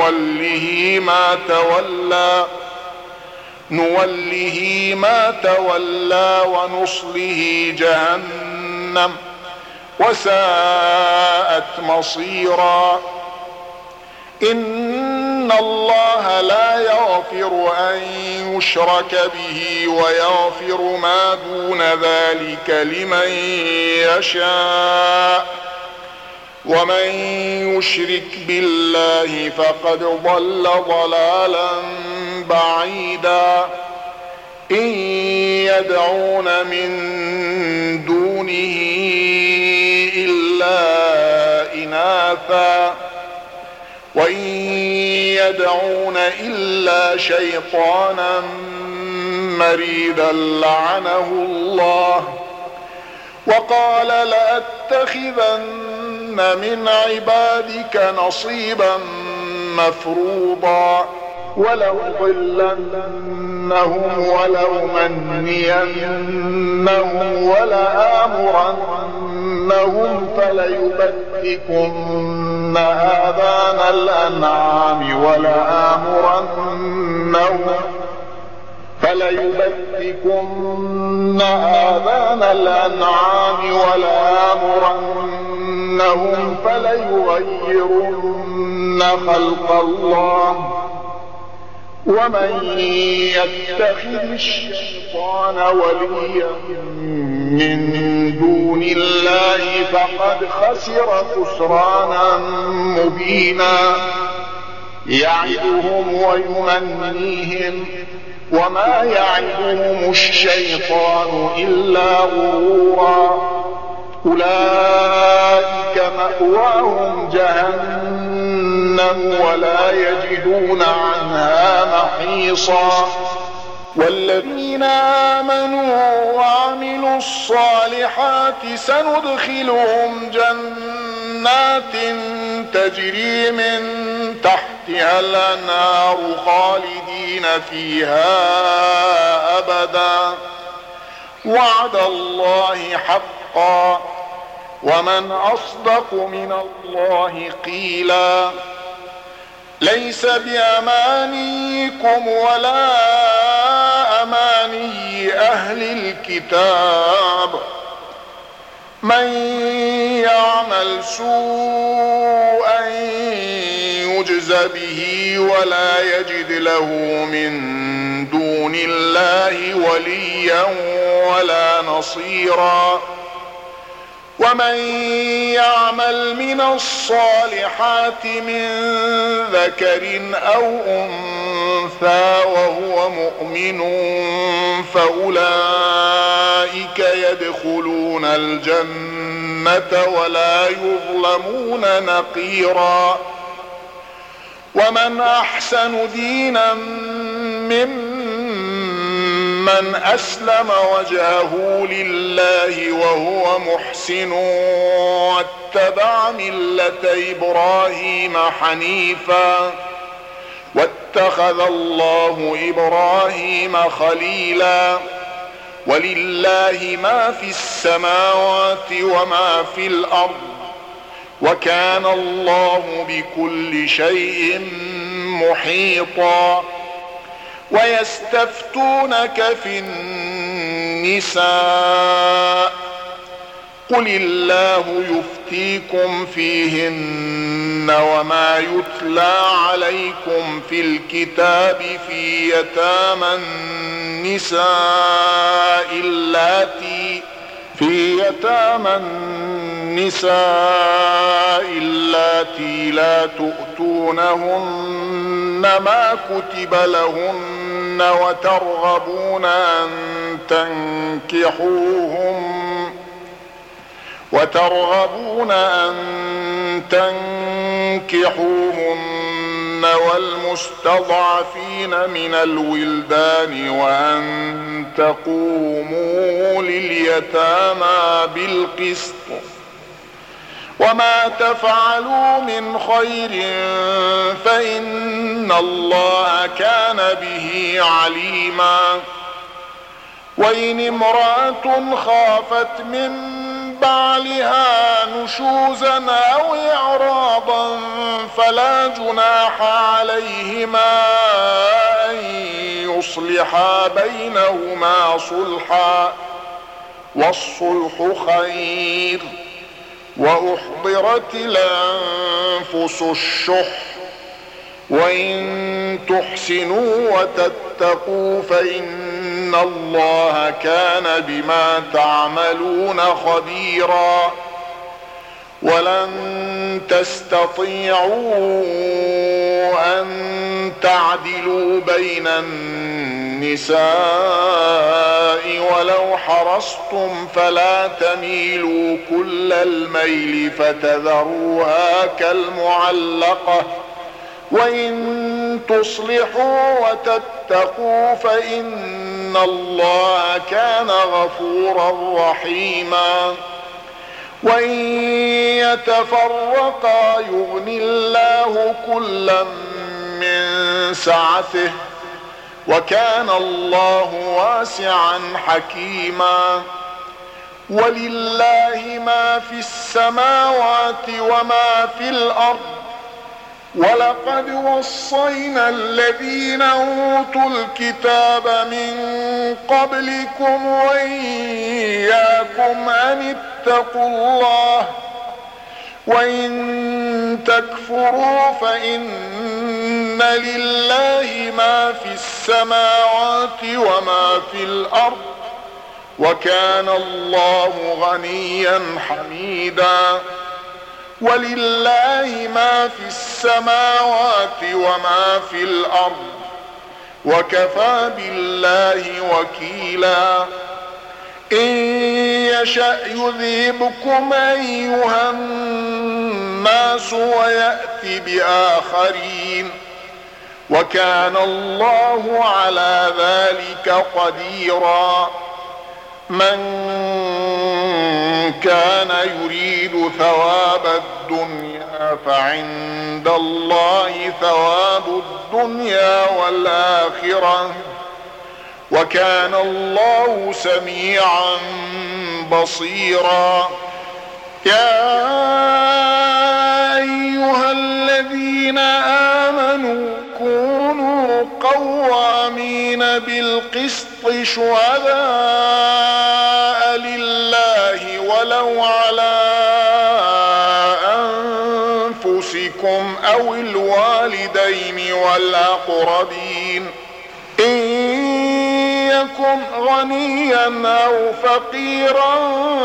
نوله ما تولى ونصله جهنم وساءت مصيرا. إن الله لا يغفر أن يشرك به ويغفر ما دون ذلك لمن يشاء ومن يشرك بالله فقد ضل ضلالا بعيدا. إن يدعون من دونه إلا إناثا وإن يدعون إلا شيطانا مريدا لعنه الله. وقال لأتخذن من عبادك نصيبا مفروضا ولأضلنهم ولأمنينهم ولآمرنهم فليبتكن آذان الأنعام ولآمرنهم فليغيرن خلق الله. ومن يتخذ الشيطان وليا من دون الله فقد خسر خسرانا مبينا. يعدهم ويمنيهم وما يعدهم الشيطان إلا غرورا. أولئك مأواهم جهنم ولا يجدون عنها محيصا. والذين آمنوا وعملوا الصالحات سندخلهم جنات تجري من تحتها الأنهار خالدين فيها أبدا، وعد الله حقا، ومن أصدق من الله قيلا. ليس بأمانيكم ولا أماني أهل الكتاب، من يعمل سوءا يجز به ولا يجد له من دون الله وليا ولا نصيرا. ومن يعمل من الصالحات من ذكر أو أنثى وهو مؤمن فأولئك يدخلون الجنة ولا يظلمون نقيرا. ومن أحسن دينا ممن أسلم وجهه لله وهو محسن واتبع ملة إبراهيم حنيفا، واتخذ الله إبراهيم خليلا. ولله ما في السماوات وما في الأرض، وكان الله بكل شيء محيطا. ويستفتونك في النساء، قل الله يفتيكم فيهن وما يتلى عليكم في الكتاب في يتامى النساء اللاتي لا تؤتونهن ما كتب لهن وترغبون أن تنكحوهن والمستضعفين من الولدان وأن تقوموا لليتامى بالقسط، وما تفعلوا من خير فإن الله كان به عليما. وإن امرأة خافت من بعلها نشوزا أو إعراضا فلا جناح عليهما أن يصلحا بينهما صلحا، والصلح خير. وأحضرت الأنفس الشح، وإن تحسنوا وتتقوا فإن الله كان بما تعملون خبيرا. ولن تستطيعوا أن تعدلوا بين النساء ولو حرصتم فلا تميلوا كل الميل فتذروها كالمعلقة، وإن تصلحوا وتتقوا فإن الله كان غفورا رحيما. وإن يتفرقا يغني الله كلا من سعته، وكان الله واسعا حكيما. ولله ما في السماوات وما في الأرض، ولقد وصينا الذين أوتوا الكتاب من قبلكم وإياكم أن اتقوا الله، وإن تكفروا فإن لله ما في السماوات وما في الأرض، وكان الله غنيا حميدا. ولله ما في السماوات وما في الأرض، وكفى بالله وكيلا. إن يشأ يذهبكم أيها الناس ويأتي بآخرين وكان الله على ذلك قديرا من كان يريد ثواب الدنيا فعند الله ثواب الدنيا والآخرة وكان الله سميعا بصيرا يا أيها الذين آمنوا كونوا قوامين بالقسط شهداء لله ولو على أنفسكم أو الوالدين والأقربين إن يكن غنيا أو فقيرا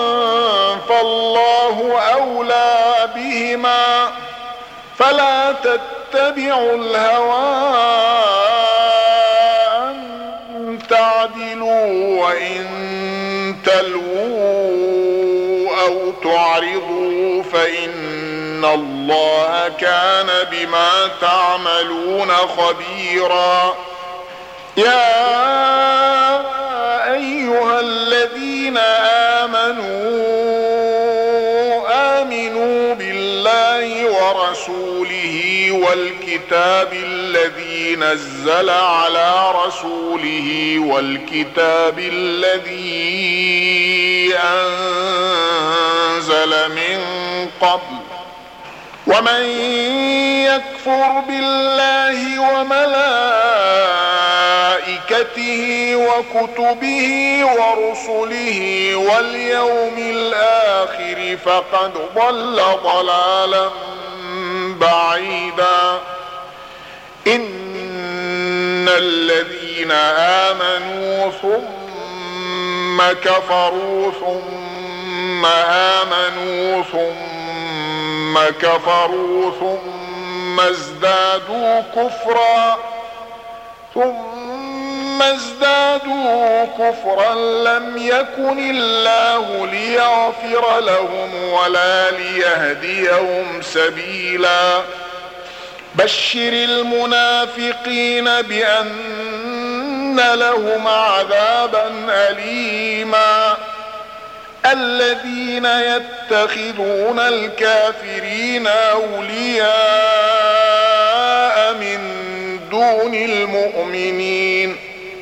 فالله أولى بهما فلا تتبعوا الهوى أن تعدلوا وإن تلووا أو تعرضوا فإن الله كان بما تعملون خبيرا يا أيها الذين آمنوا بالله ورسوله والكتاب الذي نزل على رسوله والكتاب الذي أنزل من قبل ومن يكفر بالله وملائكته وكتبه ورسله واليوم الآخر فقد ضل ضلالا بعيدا إن الذين آمنوا ثم كفروا ثم آمنوا ثم كفروا ثم ازدادوا كفرا لم يكن الله ليغفر لهم ولا ليهديهم سبيلا بشر المنافقين بأن لهم عذابا أليما الذين يتخذون الكافرين أولياء من دون المؤمنين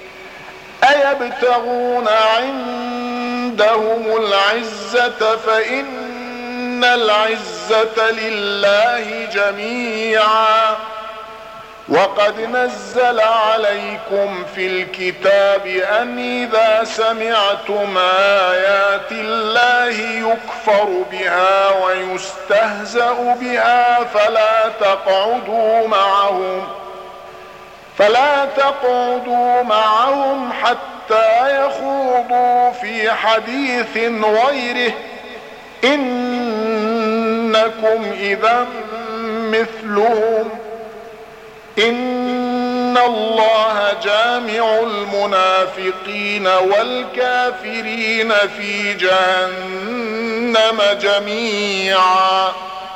أيبتغون عندهم العزة فإن العزة لله جميعا وقد نزل عليكم في الكتاب أن إذا سمعتم آيات الله يكفر بها ويستهزأ بها فلا تقعدوا معهم حتى يخوضوا في حديث غيره إنكم إذا مثلهم إن الله جامع المنافقين والكافرين في جهنم جميعا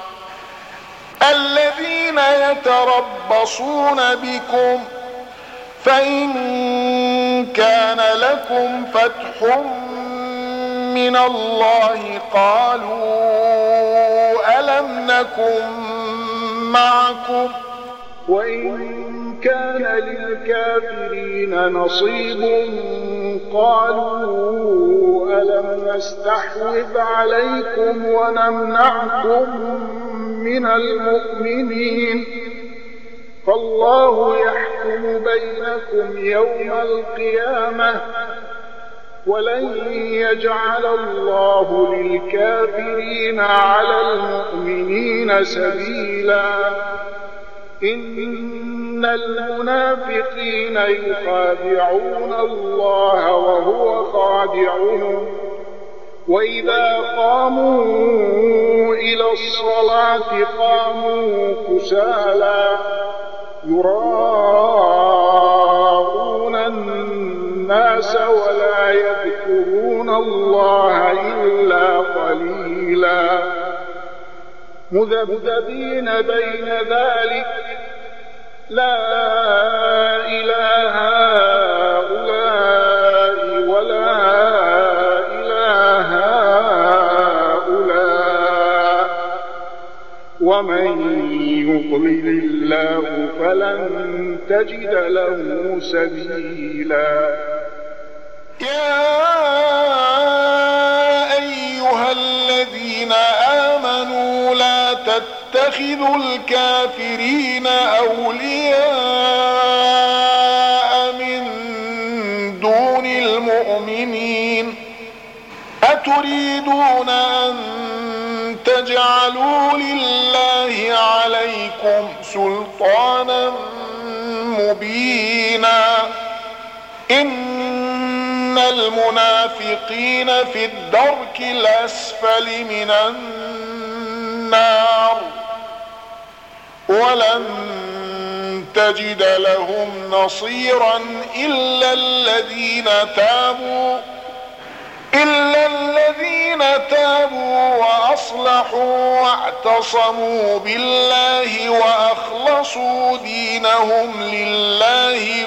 الذين يتربصون بكم فإن كان لكم فتح من الله قالوا ألم نكن معكم وإن كان للكافرين نصيب قالوا ألم نستحوذ عليكم ونمنعكم من المؤمنين فالله يحكم بينكم يوم القيامة ولن يجعل الله للكافرين على المؤمنين سبيلا إن المنافقين يخادعون الله وهو خادعهم وإذا قاموا إلى الصلاة قاموا كسالى يراءون الناس ولا يذكرون الله إلا قليلا مذبذبين بين ذلك لا إله هؤلاء ولا إله هؤلاء ومن يضلل الله فلن تجد له سبيلا. يا أيها الذين آمنوا لا تتخذوا الكافرين أولياء من دون المؤمنين أتريدون أن تجعلوا لله عليكم سلطانا مبينا إن المنافقين في الدرك الأسفل من النار ولن تجد لهم نصيرا إلا الذين تابوا وأصلحوا واعتصموا بالله وأخلصوا دينهم لله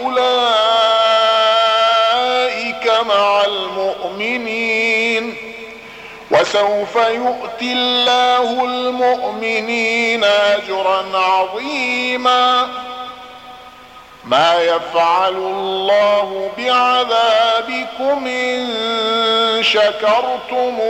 فأولئك مع المؤمنين وسوف يؤتي الله المؤمنين أجرا عظيما. ما يفعل الله بعذابكم إن شكرتم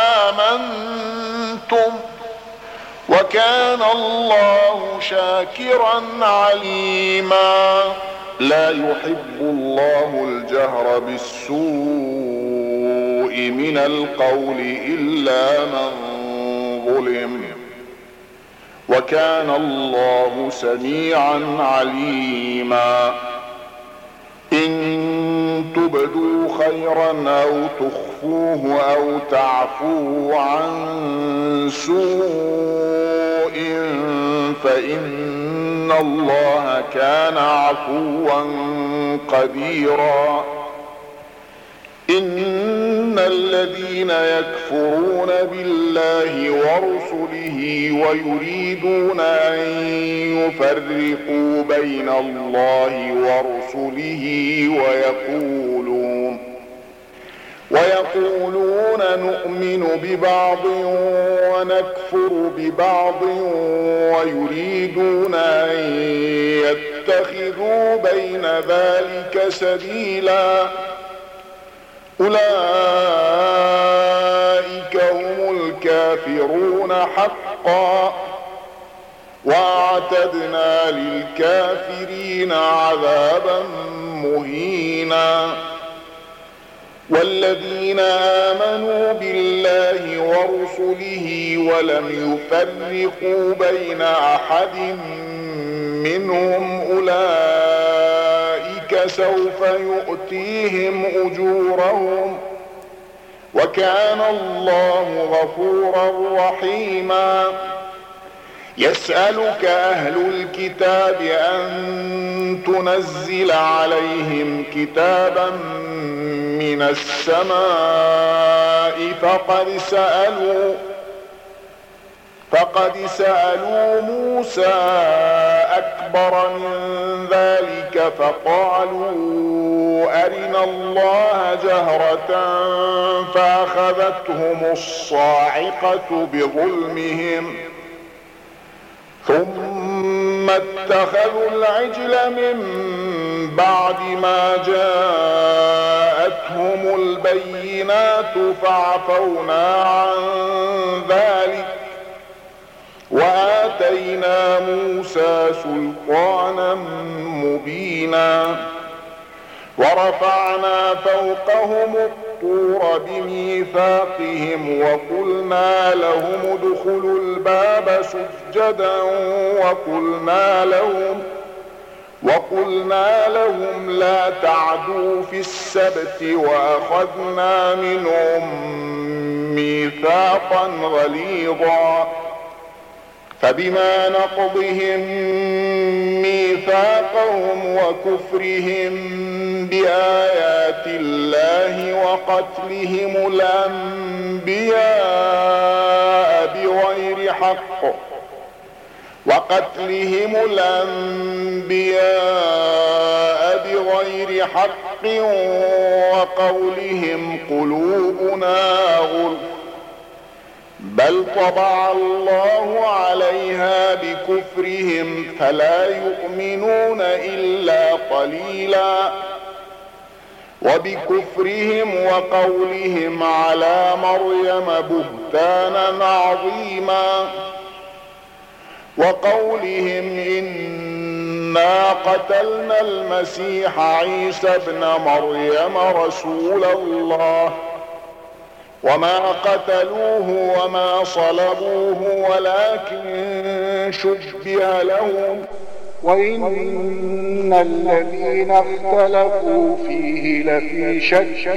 وآمنتم وكان الله شاكرا عليما. لا يحب الله الجهر بالسوء من القول إلا من ظلم وكان الله سميعا عليما. إن تبدوا خيرا أو تخفوه أو تعفوا عن سوء فإن الله كان عفوا قديرا. إن الذين يكفرون بالله ورسله ويريدون أن يفرقوا بين الله ورسله ويقولون نؤمن ببعض ونكفر ببعض ويريدون أن يتخذوا بين ذلك سبيلا أولئك هم الكافرون حقا وأعتدنا للكافرين عذابا مهينا. والذين آمنوا بالله ورسله ولم يفرقوا بين أحد منهم أولئك سوف يؤتيهم أجورهم وكان الله غفورا رحيما. يسألك أهل الكتاب أن تنزل عليهم كتابا من السماء فقد سألوا موسى أكبر من ذلك فقالوا أرنا الله جهرة فأخذتهم الصاعقة بظلمهم ثم اتخذوا العجل من بعد ما جاءتهم البينات فعفونا عن ذلك وآتينا موسى سلطانا مبينا. ورفعنا فوقهم الطور بميثاقهم وقلنا لهم ادخلوا الباب سجدا وقلنا لهم لا تعدوا في السبت وأخذنا منهم ميثاقا غليظا فبما نقضهم ميثاقهم وكفرهم بآيات الله وقتلهم الأنبياء بغير حق وقولهم قلوبنا غلف بل طبع الله عليها بكفرهم فلا يؤمنون إلا قليلا وبكفرهم وقولهم على مريم بهتانا عظيما وقولهم إنا قتلنا المسيح عيسى ابن مريم رسول الله وما قتلوه وما صلبوه ولكن شبه لهم وإن الذين اختلفوا فيه لفي شك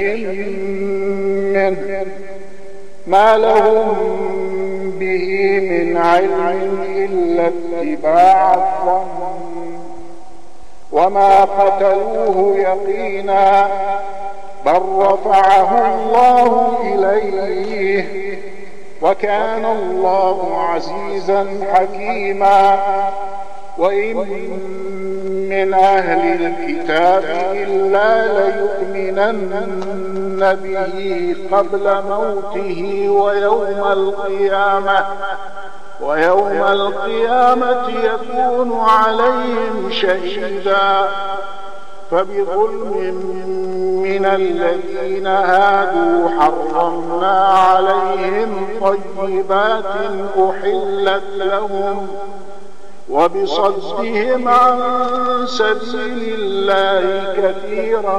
منه ما لهم به من علم إلا اتباع الظن وما قتلوه يقينا بل رفعه الله إليه وكان الله عزيزا حكيما وإن من أهل الكتاب إلا ليؤمنن به قبل موته ويوم القيامة يكون عليهم شهيدا فبظلم من الذين هادوا حرمنا عليهم طيبات أحلت لهم وبصدهم عن سبيل الله كثيرا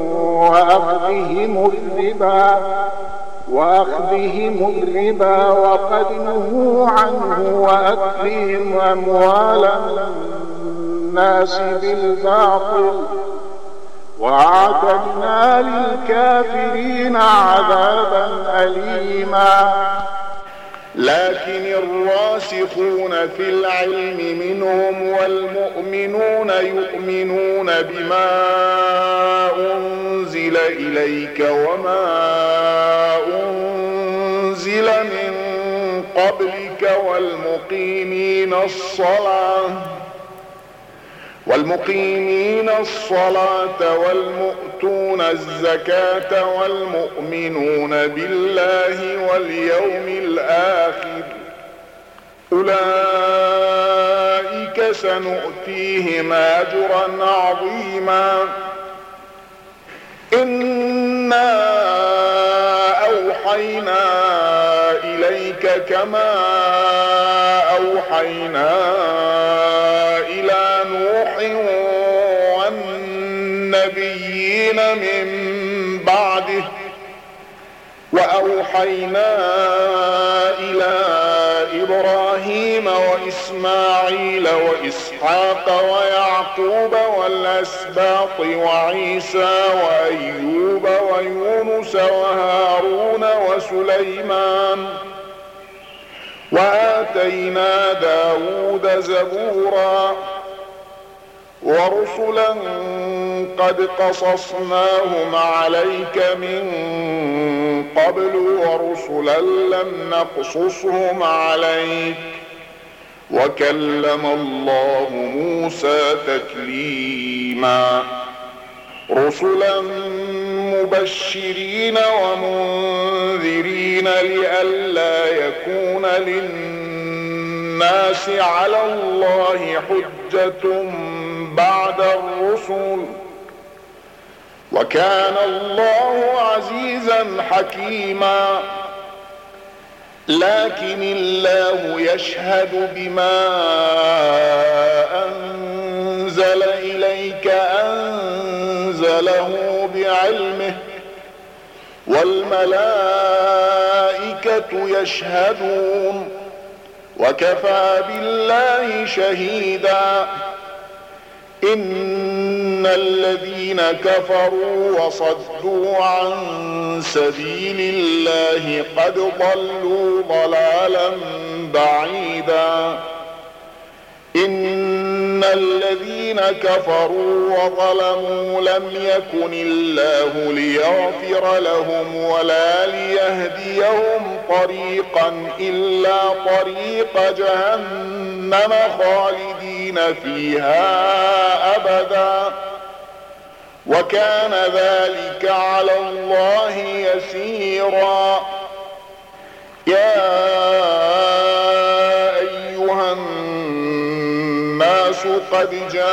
وأخذهم الربا وقد نهوا عنه وأكلهم أموال الناس بالباطل وأعتدنا للكافرين عذابا أليما لكن الراسخون في العلم منهم والمؤمنون يؤمنون بما أنزل إليك وما أنزل من قبلك والمقيمين الصلاة والمؤتون الزكاة والمؤمنون بالله واليوم الآخر أولئك سنؤتيهم أجرا عظيما إنا أوحينا إليك كما أوحينا إلى نوح والنبيين من بعده وأوحينا إلى إبراهيم وإسماعيل وإسحاق ويعقوب والأسباط وعيسى وأيوب ويونس وهارون وسليمان وآتينا داود زبورا ورسلا قد قصصناهم عليك من قبل ورسلا لم نقصصهم عليك وكلم الله موسى تكليما رسلا مبشرين ومنذرين لئلا يكون للناس على الله حجة بعد الرسل وكان الله عزيزا حكيما لكن الله يشهد بما أنزل إليك أنزله بعلمه والملائكة يشهدون وكفى بالله شهيدا إن الذين كفروا وصدوا عن سبيل الله قد ضلوا ضلالا بعيدا إن الذين كفروا وظلموا لم يكن الله ليغفر لهم ولا ليهديهم طريقا إلا طريق جهنم خالدين فيها أبدا وكان ذلك على الله يسيرا. يا أيها الناس قد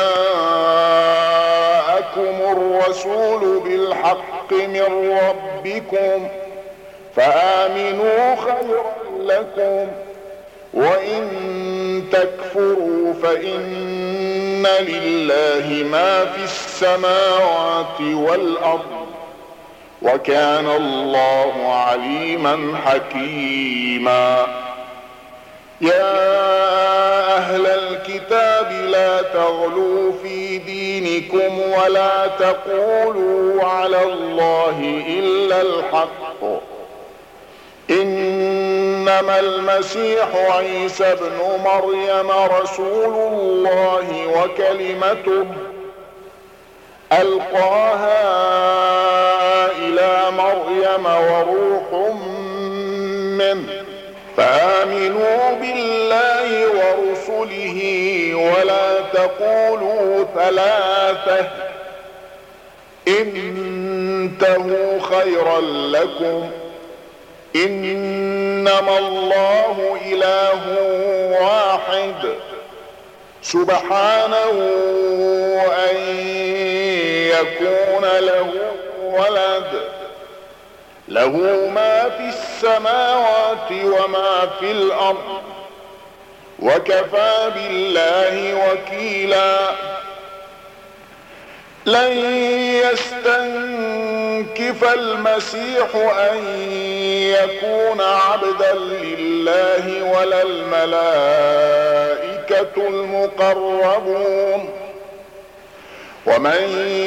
جاءكم الرسول بالحق من ربكم فآمنوا خيرا لكم وإن تكفروا فإن لله ما في السماوات والأرض وكان الله عليما حكيما. يا أهل الكتاب لا تغلوا في دينكم ولا تقولوا على الله إلا الحق إنما المسيح عيسى ابن مريم رسول الله وكلمته ألقاها إلى مريم وروح منه فآمنوا بالله ورسله ولا تقولوا ثلاثة انتهوا خيرا لكم إنما الله إله واحد سبحانه أن يكون له ولد له ما في السماوات وما في الأرض وكفى بالله وكيلا. لن يستنكف المسيح أن يكون عبدا لله ولا الملائكة المقربون ومن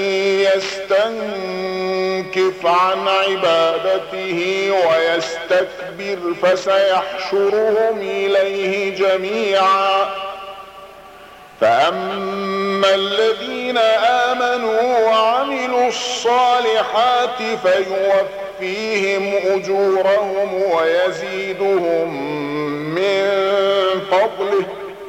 يستنكف عن عبادته ويستكبر فسيحشرهم إليه جميعا. فأما الذين آمنوا وعملوا الصالحات فيوفيهم أجورهم ويزيدهم من فضله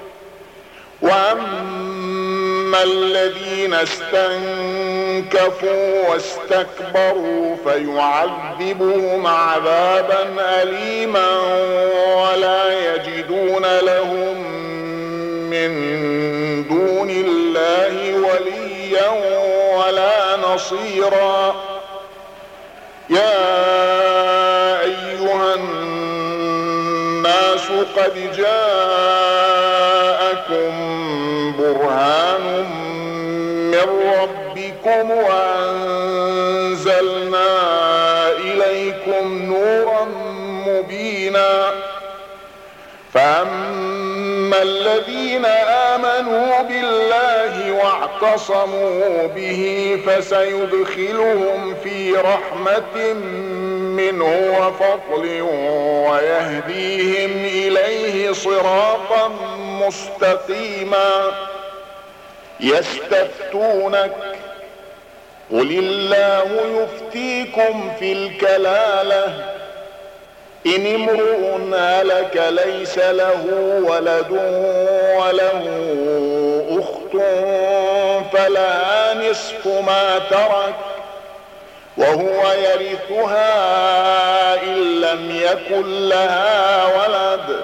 وأما الذين استنكفوا واستكبروا فيعذبهم عذابا أليما ولا يجدون لهم من دون الله وليا ولا نصيرا. يا أيها الناس قد جاءكم برهان من ربكم وأنزلنا إليكم نورا مبينا. فأما الذين آمنوا بالله واعتصموا به فسيدخلهم في رحمة منه وفضل ويهديهم إليه صراطا مستقيما. يستفتونك قل الله يفتيكم في الكلالة إن امرؤ هلك ليس له ولد وله أخت فلها نصف ما ترك وهو يرثها إن لم يكن لها ولد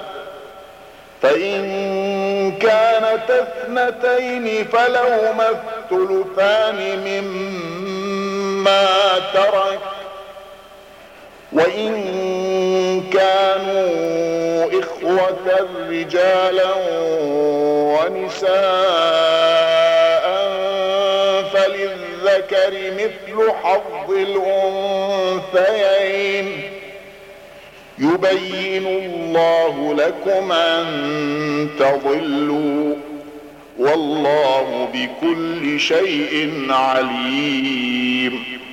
فإن كانت اثنتين فلهما الثلثان مما ترك وإن كانوا إخوة رجالا ونساء فللذكر مثل حظ الأنثيين يبين الله لكم أن تضلوا والله بكل شيء عليم.